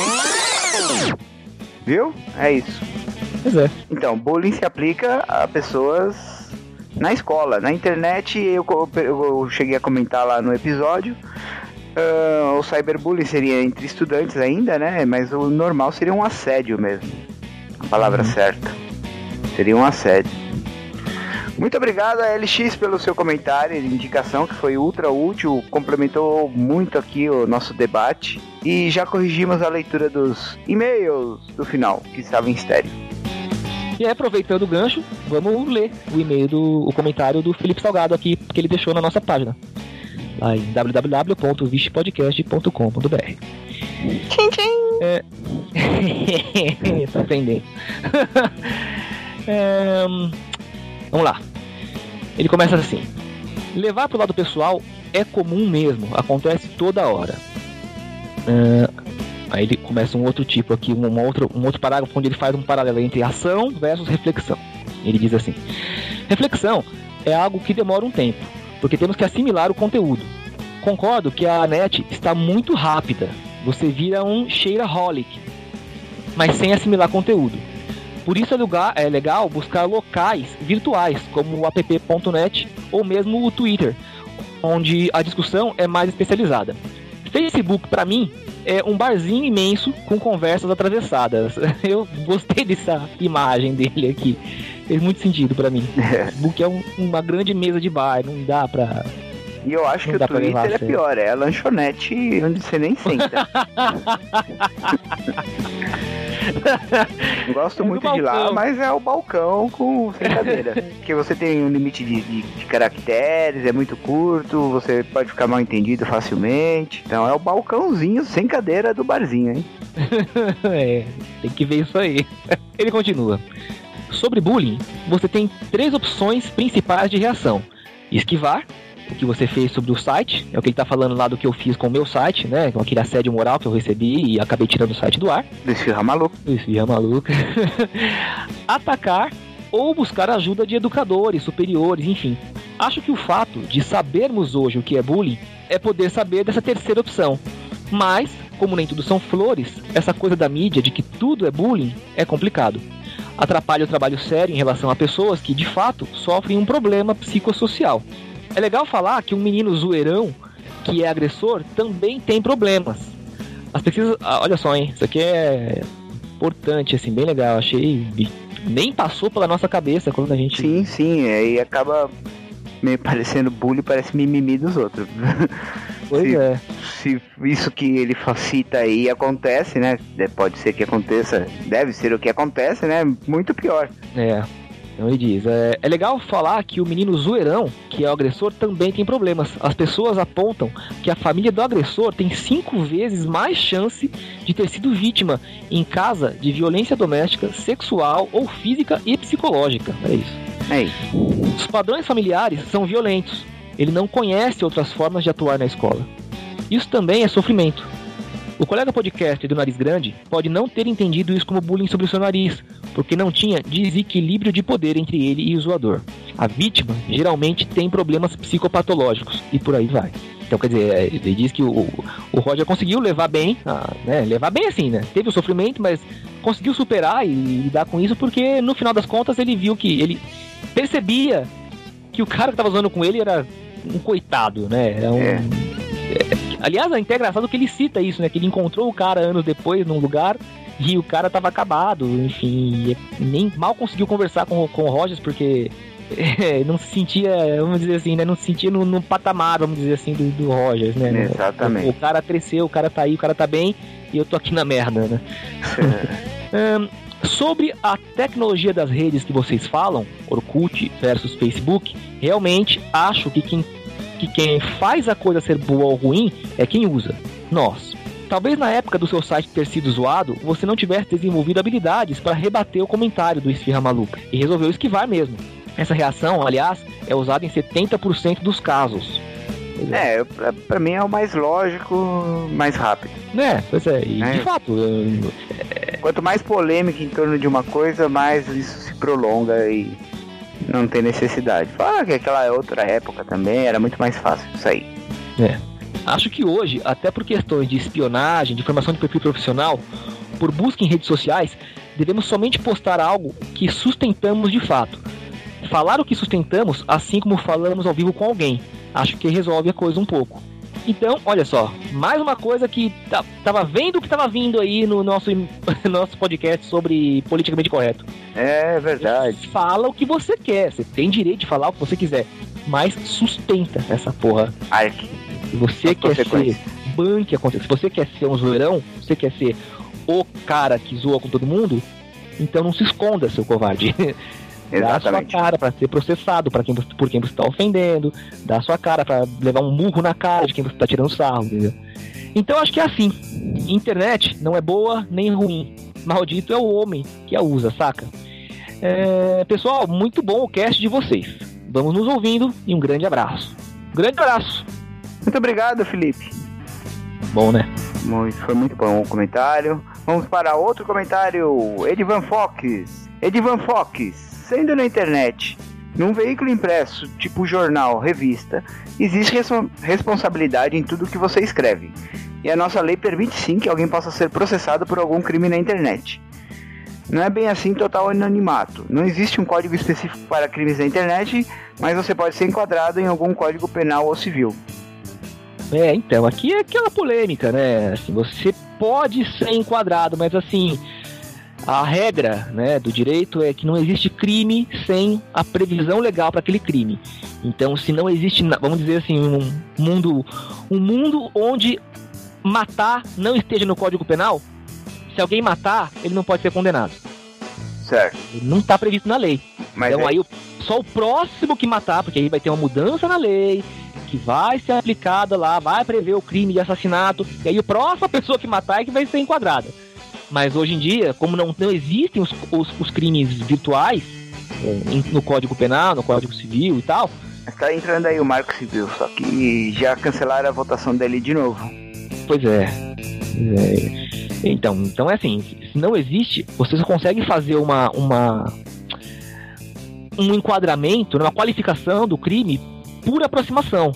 Viu? É isso. Pois é. Então, bullying se aplica a pessoas na escola. Na internet, eu cheguei a comentar lá no episódio. O cyberbullying seria entre estudantes ainda, né? Mas o normal seria um assédio mesmo. A palavra certa. Seria um assédio. Muito obrigado a LX pelo seu comentário e indicação, que foi ultra útil, complementou muito aqui o nosso debate. E já corrigimos a leitura dos e-mails do final, que estava em estéreo. E aí, aproveitando o gancho, vamos ler o comentário do Felipe Salgado aqui, que ele deixou na nossa página. Lá em www.vistepodcast.com.br. Tchim, tchim. Tá aprendendo. Vamos lá. Ele começa assim: levar pro lado pessoal é comum mesmo, acontece toda hora. Aí ele começa um outro tipo aqui, um outro parágrafo onde ele faz um paralelo entre ação versus reflexão. Ele diz assim: reflexão é algo que demora um tempo, porque temos que assimilar o conteúdo. Concordo que a net está muito rápida, você vira um shareaholic, mas sem assimilar conteúdo. Por isso é legal buscar locais virtuais, como o app.net ou mesmo o Twitter, onde a discussão é mais especializada. Facebook, para mim, é um barzinho imenso com conversas atravessadas. Eu gostei dessa imagem dele aqui. Fez muito sentido para mim. Facebook é uma grande mesa de bar, não dá pra... E eu acho que o Twitter é pior, é a lanchonete onde você nem senta. Gosto muito de lá, mas é o balcão com sem cadeira. Porque você tem um limite de caracteres, é muito curto, você pode ficar mal entendido facilmente. Então é o balcãozinho sem cadeira do barzinho, hein? Tem que ver isso aí. Ele continua: sobre bullying, você tem 3 opções principais de reação: esquivar, o que você fez sobre o site, é o que ele tá falando lá do que eu fiz com o meu site, né, com aquele assédio moral que eu recebi e acabei tirando o site do ar. Desfirra maluco. Atacar ou buscar ajuda de educadores, superiores, enfim. Acho que o fato de sabermos hoje o que é bullying é poder saber dessa terceira opção. Mas, como nem tudo são flores, essa coisa da mídia de que tudo é bullying é complicado. Atrapalha o trabalho sério em relação a pessoas que, de fato, sofrem um problema psicossocial. É legal falar que um menino zoeirão que é agressor também tem problemas. As pesquisas... olha só, hein? Isso aqui é importante, assim, bem legal. Achei... Nem passou pela nossa cabeça quando a gente... Sim. Aí acaba meio parecendo bullying, parece mimimi dos outros. Pois é. Se isso que ele cita aí acontece, né? Pode ser que aconteça, deve ser o que acontece, né? Muito pior. Então ele diz, é legal falar que o menino zoeirão, que é o agressor, também tem problemas. As pessoas apontam que a família do agressor tem 5 vezes mais chance de ter sido vítima em casa de violência doméstica, sexual ou física e psicológica. É isso. Os padrões familiares são violentos. Ele não conhece outras formas de atuar na escola. Isso também é sofrimento. O colega podcast do Nariz Grande pode não ter entendido isso como bullying sobre o seu nariz, porque não tinha desequilíbrio de poder entre ele e o zoador. A vítima geralmente tem problemas psicopatológicos e por aí vai. Então, quer dizer, ele diz que o Roger conseguiu levar bem, levar bem assim, né? Teve o sofrimento, mas conseguiu superar e lidar com isso porque, no final das contas, ele viu que ele percebia que o cara que tava zoando com ele era um coitado, né? Aliás, é engraçado que ele cita isso, né? Que ele encontrou o cara anos depois num lugar e o cara tava acabado, enfim, nem mal conseguiu conversar com o Rogers porque não se sentia, vamos dizer assim, né? Não se sentia no patamar, vamos dizer assim, do Rogers, né? Exatamente. O cara cresceu, o cara tá aí, o cara tá bem e eu tô aqui na merda, né? Sobre a tecnologia das redes que vocês falam, Orkut versus Facebook, realmente acho que quem faz a coisa ser boa ou ruim é quem usa, nós. Talvez na época do seu site ter sido zoado, você não tivesse desenvolvido habilidades para rebater o comentário do Esfirra Maluca e resolveu esquivar mesmo. Essa reação, aliás, é usada em 70% dos casos. Pra mim é o mais lógico, mais rápido. Pois é, e de fato... Quanto mais polêmica em torno de uma coisa, mais isso se prolonga e não tem necessidade. Fala que aquela outra época também era muito mais fácil isso aí. Acho que hoje, até por questões de espionagem, de formação de perfil profissional, por busca em redes sociais, devemos somente postar algo que sustentamos de fato. Falar o que sustentamos, assim como falamos ao vivo com alguém. Acho que resolve a coisa um pouco. Então, olha só, mais uma coisa que tava vendo o que tava vindo aí no nosso podcast sobre politicamente correto. É verdade. Fala o que você quer, você tem direito de falar o que você quiser, mas sustenta essa porra. Se você quer ser banque, se você quer ser um zoeirão, se você quer ser o cara que zoa com todo mundo, então não se esconda, seu covarde. Dá a sua cara pra ser processado por quem você tá ofendendo, dá a sua cara pra levar um murro na cara de quem você tá tirando sarro, entendeu? Então acho que é assim, internet não é boa nem ruim, maldito é o homem que a usa, saca? Pessoal, muito bom o cast de vocês, vamos nos ouvindo e um grande abraço. Grande abraço. Muito obrigado, Felipe. Bom, né? Foi muito bom o comentário. Vamos para outro comentário. Edivan Fox, sendo na internet, num veículo impresso, tipo jornal, revista, existe responsabilidade em tudo que você escreve. E a nossa lei permite sim que alguém possa ser processado por algum crime na internet. Não é bem assim total anonimato. Não existe um código específico para crimes na internet, mas você pode ser enquadrado em algum código penal ou civil. Então, aqui é aquela polêmica, né? Assim, você pode ser enquadrado, mas assim... A regra, né, do direito é que não existe crime sem a previsão legal para aquele crime. Então, se não existe, vamos dizer assim, um mundo onde matar não esteja no Código Penal, se alguém matar, ele não pode ser condenado. Certo. Ele não está previsto na lei. Mas então, aí só o próximo que matar, porque aí vai ter uma mudança na lei, que vai ser aplicada lá, vai prever o crime de assassinato, e aí a próxima pessoa que matar é que vai ser enquadrada. Mas hoje em dia, como não existem os crimes virtuais no Código Penal, no Código Civil e tal... Está entrando aí o Marco Civil, só que já cancelaram a votação dele de novo. Pois é. Então é assim, se não existe, você só consegue fazer uma um enquadramento, uma qualificação do crime por aproximação,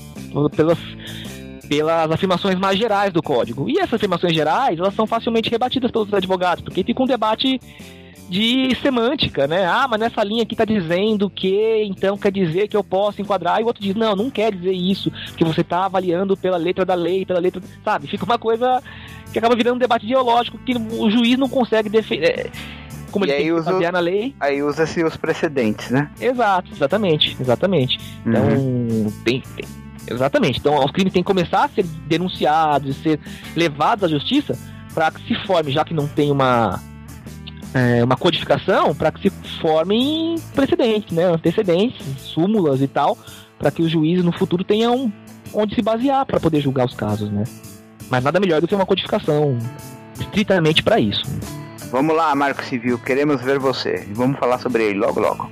pelas afirmações mais gerais do código. E essas afirmações gerais, elas são facilmente rebatidas pelos advogados, porque fica um debate de semântica, né? Ah, mas nessa linha aqui tá dizendo que, então quer dizer que eu posso enquadrar, e o outro diz, não quer dizer isso, porque você tá avaliando pela letra da lei, sabe? Fica uma coisa que acaba virando um debate ideológico que o juiz não consegue defender, como e ele tem que basear na lei. Aí usa-se os precedentes, né? Exato, exatamente. Então, exatamente. Então, os crimes têm que começar a ser denunciados e ser levados à justiça para que se forme, já que não tem uma codificação, para que se formem precedentes, né? Antecedentes, súmulas e tal, para que os juízes no futuro tenham onde se basear para poder julgar os casos, né? Mas nada melhor do que uma codificação estritamente para isso. Vamos lá, Marco Civil, queremos ver você. Vamos falar sobre ele logo.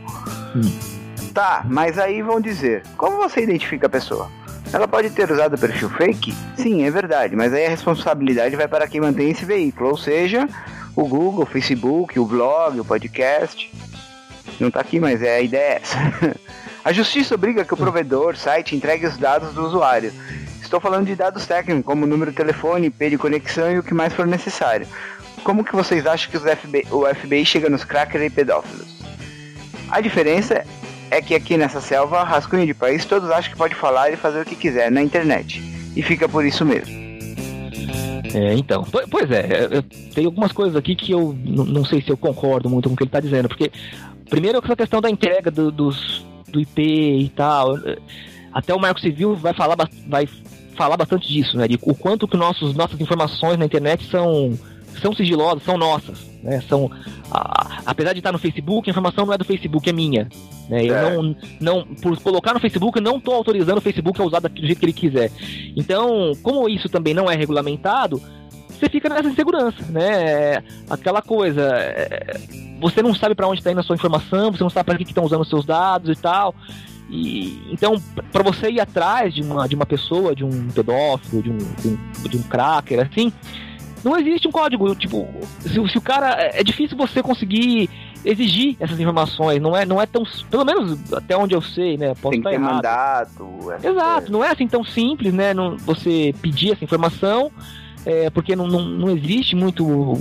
Tá, mas aí vão dizer, como você identifica a pessoa? Ela pode ter usado perfil fake? Sim, é verdade, mas aí a responsabilidade vai para quem mantém esse veículo, ou seja, o Google, o Facebook, o blog, o podcast. Não tá aqui, mas a ideia é essa. A justiça obriga que o provedor, site, entregue os dados do usuário. Estou falando de dados técnicos, como número de telefone, IP de conexão e o que mais for necessário. Como que vocês acham que o FBI chega nos crackers e pedófilos? A diferença é que aqui nessa selva, rascunho de país, todos acham que pode falar e fazer o que quiser na internet. E fica por isso mesmo. Então, pois é, eu tenho algumas coisas aqui que eu não sei se eu concordo muito com o que ele está dizendo, porque primeiro essa questão da entrega do IP e tal, até o Marco Civil vai falar bastante disso, né, de o quanto que nossas informações na internet são sigilosas, são nossas, né, apesar de estar no Facebook, a informação não é do Facebook, é minha, né, eu não por colocar no Facebook, eu não estou autorizando o Facebook a usar do jeito que ele quiser. Então, como isso também não é regulamentado, você fica nessa insegurança, né, aquela coisa, você não sabe para onde está indo a sua informação, você não sabe para que estão usando os seus dados e tal. Então, para você ir atrás de uma pessoa, de um pedófilo, de um cracker, assim, não existe um código, tipo, se o cara, é difícil você conseguir exigir essas informações, não é tão, pelo menos até onde eu sei, né, posso estar errado. Mandato. Exato, não é assim tão simples, né, você pedir essa informação, porque não existe muito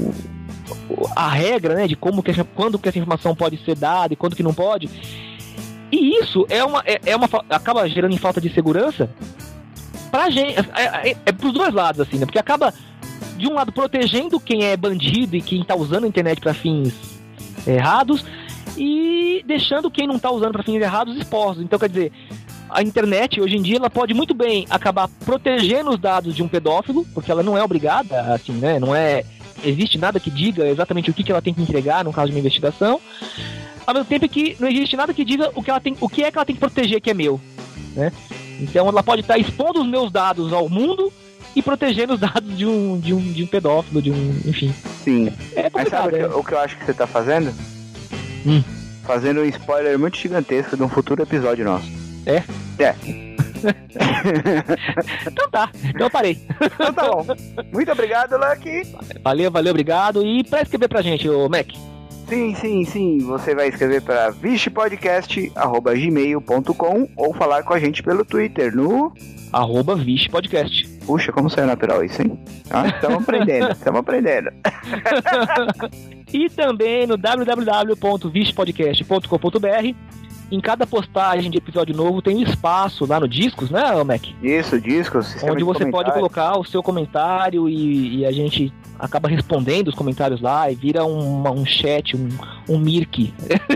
a regra, né, de quando que essa informação pode ser dada e quando que não pode. E isso acaba gerando falta de segurança pra gente, pros dois lados, assim, né, porque acaba de um lado protegendo quem é bandido e quem tá usando a internet para fins errados e deixando quem não tá usando para fins errados expostos. Então, quer dizer, a internet hoje em dia ela pode muito bem acabar protegendo os dados de um pedófilo, porque ela não é obrigada, assim, né? Não existe nada que diga exatamente o que ela tem que entregar no caso de uma investigação. Ao mesmo tempo que não existe nada que diga o que é que ela tem que proteger que é meu, né? Então ela pode estar expondo os meus dados ao mundo e protegendo os dados de um pedófilo, enfim. Sim. Mas sabe o que eu acho que você tá fazendo? Fazendo um spoiler muito gigantesco de um futuro episódio nosso. É? Então tá, então eu parei. Então tá bom. Muito obrigado, Lucky. Valeu, obrigado. E pra escrever pra gente, ô Mac? Sim. Você vai escrever para vichepodcast@gmail.com ou falar com a gente pelo Twitter no @vichepodcast. Puxa, como saiu natural isso, hein? Estamos aprendendo. E também no www.vichepodcast.com.br. Em cada postagem de episódio novo tem um espaço lá no Discos, né, Mac? Isso, Discos. Onde você pode colocar o seu comentário e a gente acaba respondendo os comentários lá e vira um chat, um Mirk.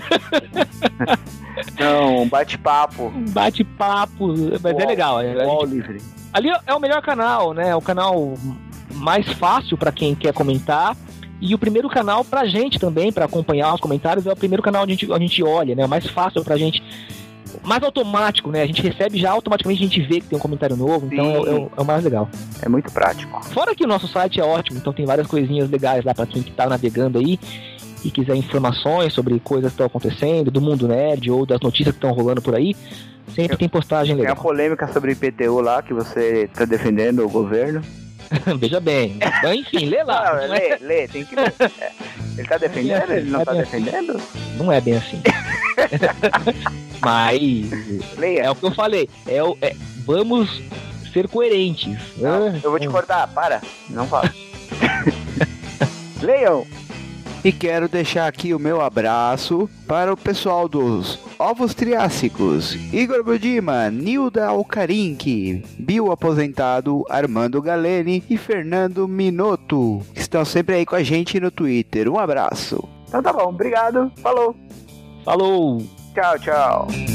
Não, um bate-papo. Mas é legal. Livre. Ali é o melhor canal, né? É o canal mais fácil para quem quer comentar. E o primeiro canal pra gente também, pra acompanhar os comentários, é o primeiro canal onde a gente olha, né? O mais fácil pra gente, mais automático, né? A gente recebe já automaticamente, a gente vê que tem um comentário novo, então é o mais legal. É muito prático. Fora que o nosso site é ótimo, então tem várias coisinhas legais lá pra quem tá navegando aí e quiser informações sobre coisas que estão acontecendo, do mundo nerd ou das notícias que estão rolando por aí. Sempre tem postagem legal. Tem a polêmica sobre IPTU lá, que você tá defendendo o governo. Veja bem, enfim, lê lá. Não, lê, tem que ler. Ele tá defendendo? Ele não tá defendendo? Não é bem assim. Mas Leia. é o que eu falei. Vamos ser coerentes. Não, eu vou te cortar, para. Não fala. Leiam. E quero deixar aqui o meu abraço para o pessoal dos Ovos Triássicos, Igor Budima, Nilda Alcarinque, Bill Aposentado, Armando Galeni e Fernando Minotto, que estão sempre aí com a gente no Twitter. Um abraço. Então tá bom, obrigado. Falou. Falou. Tchau, tchau.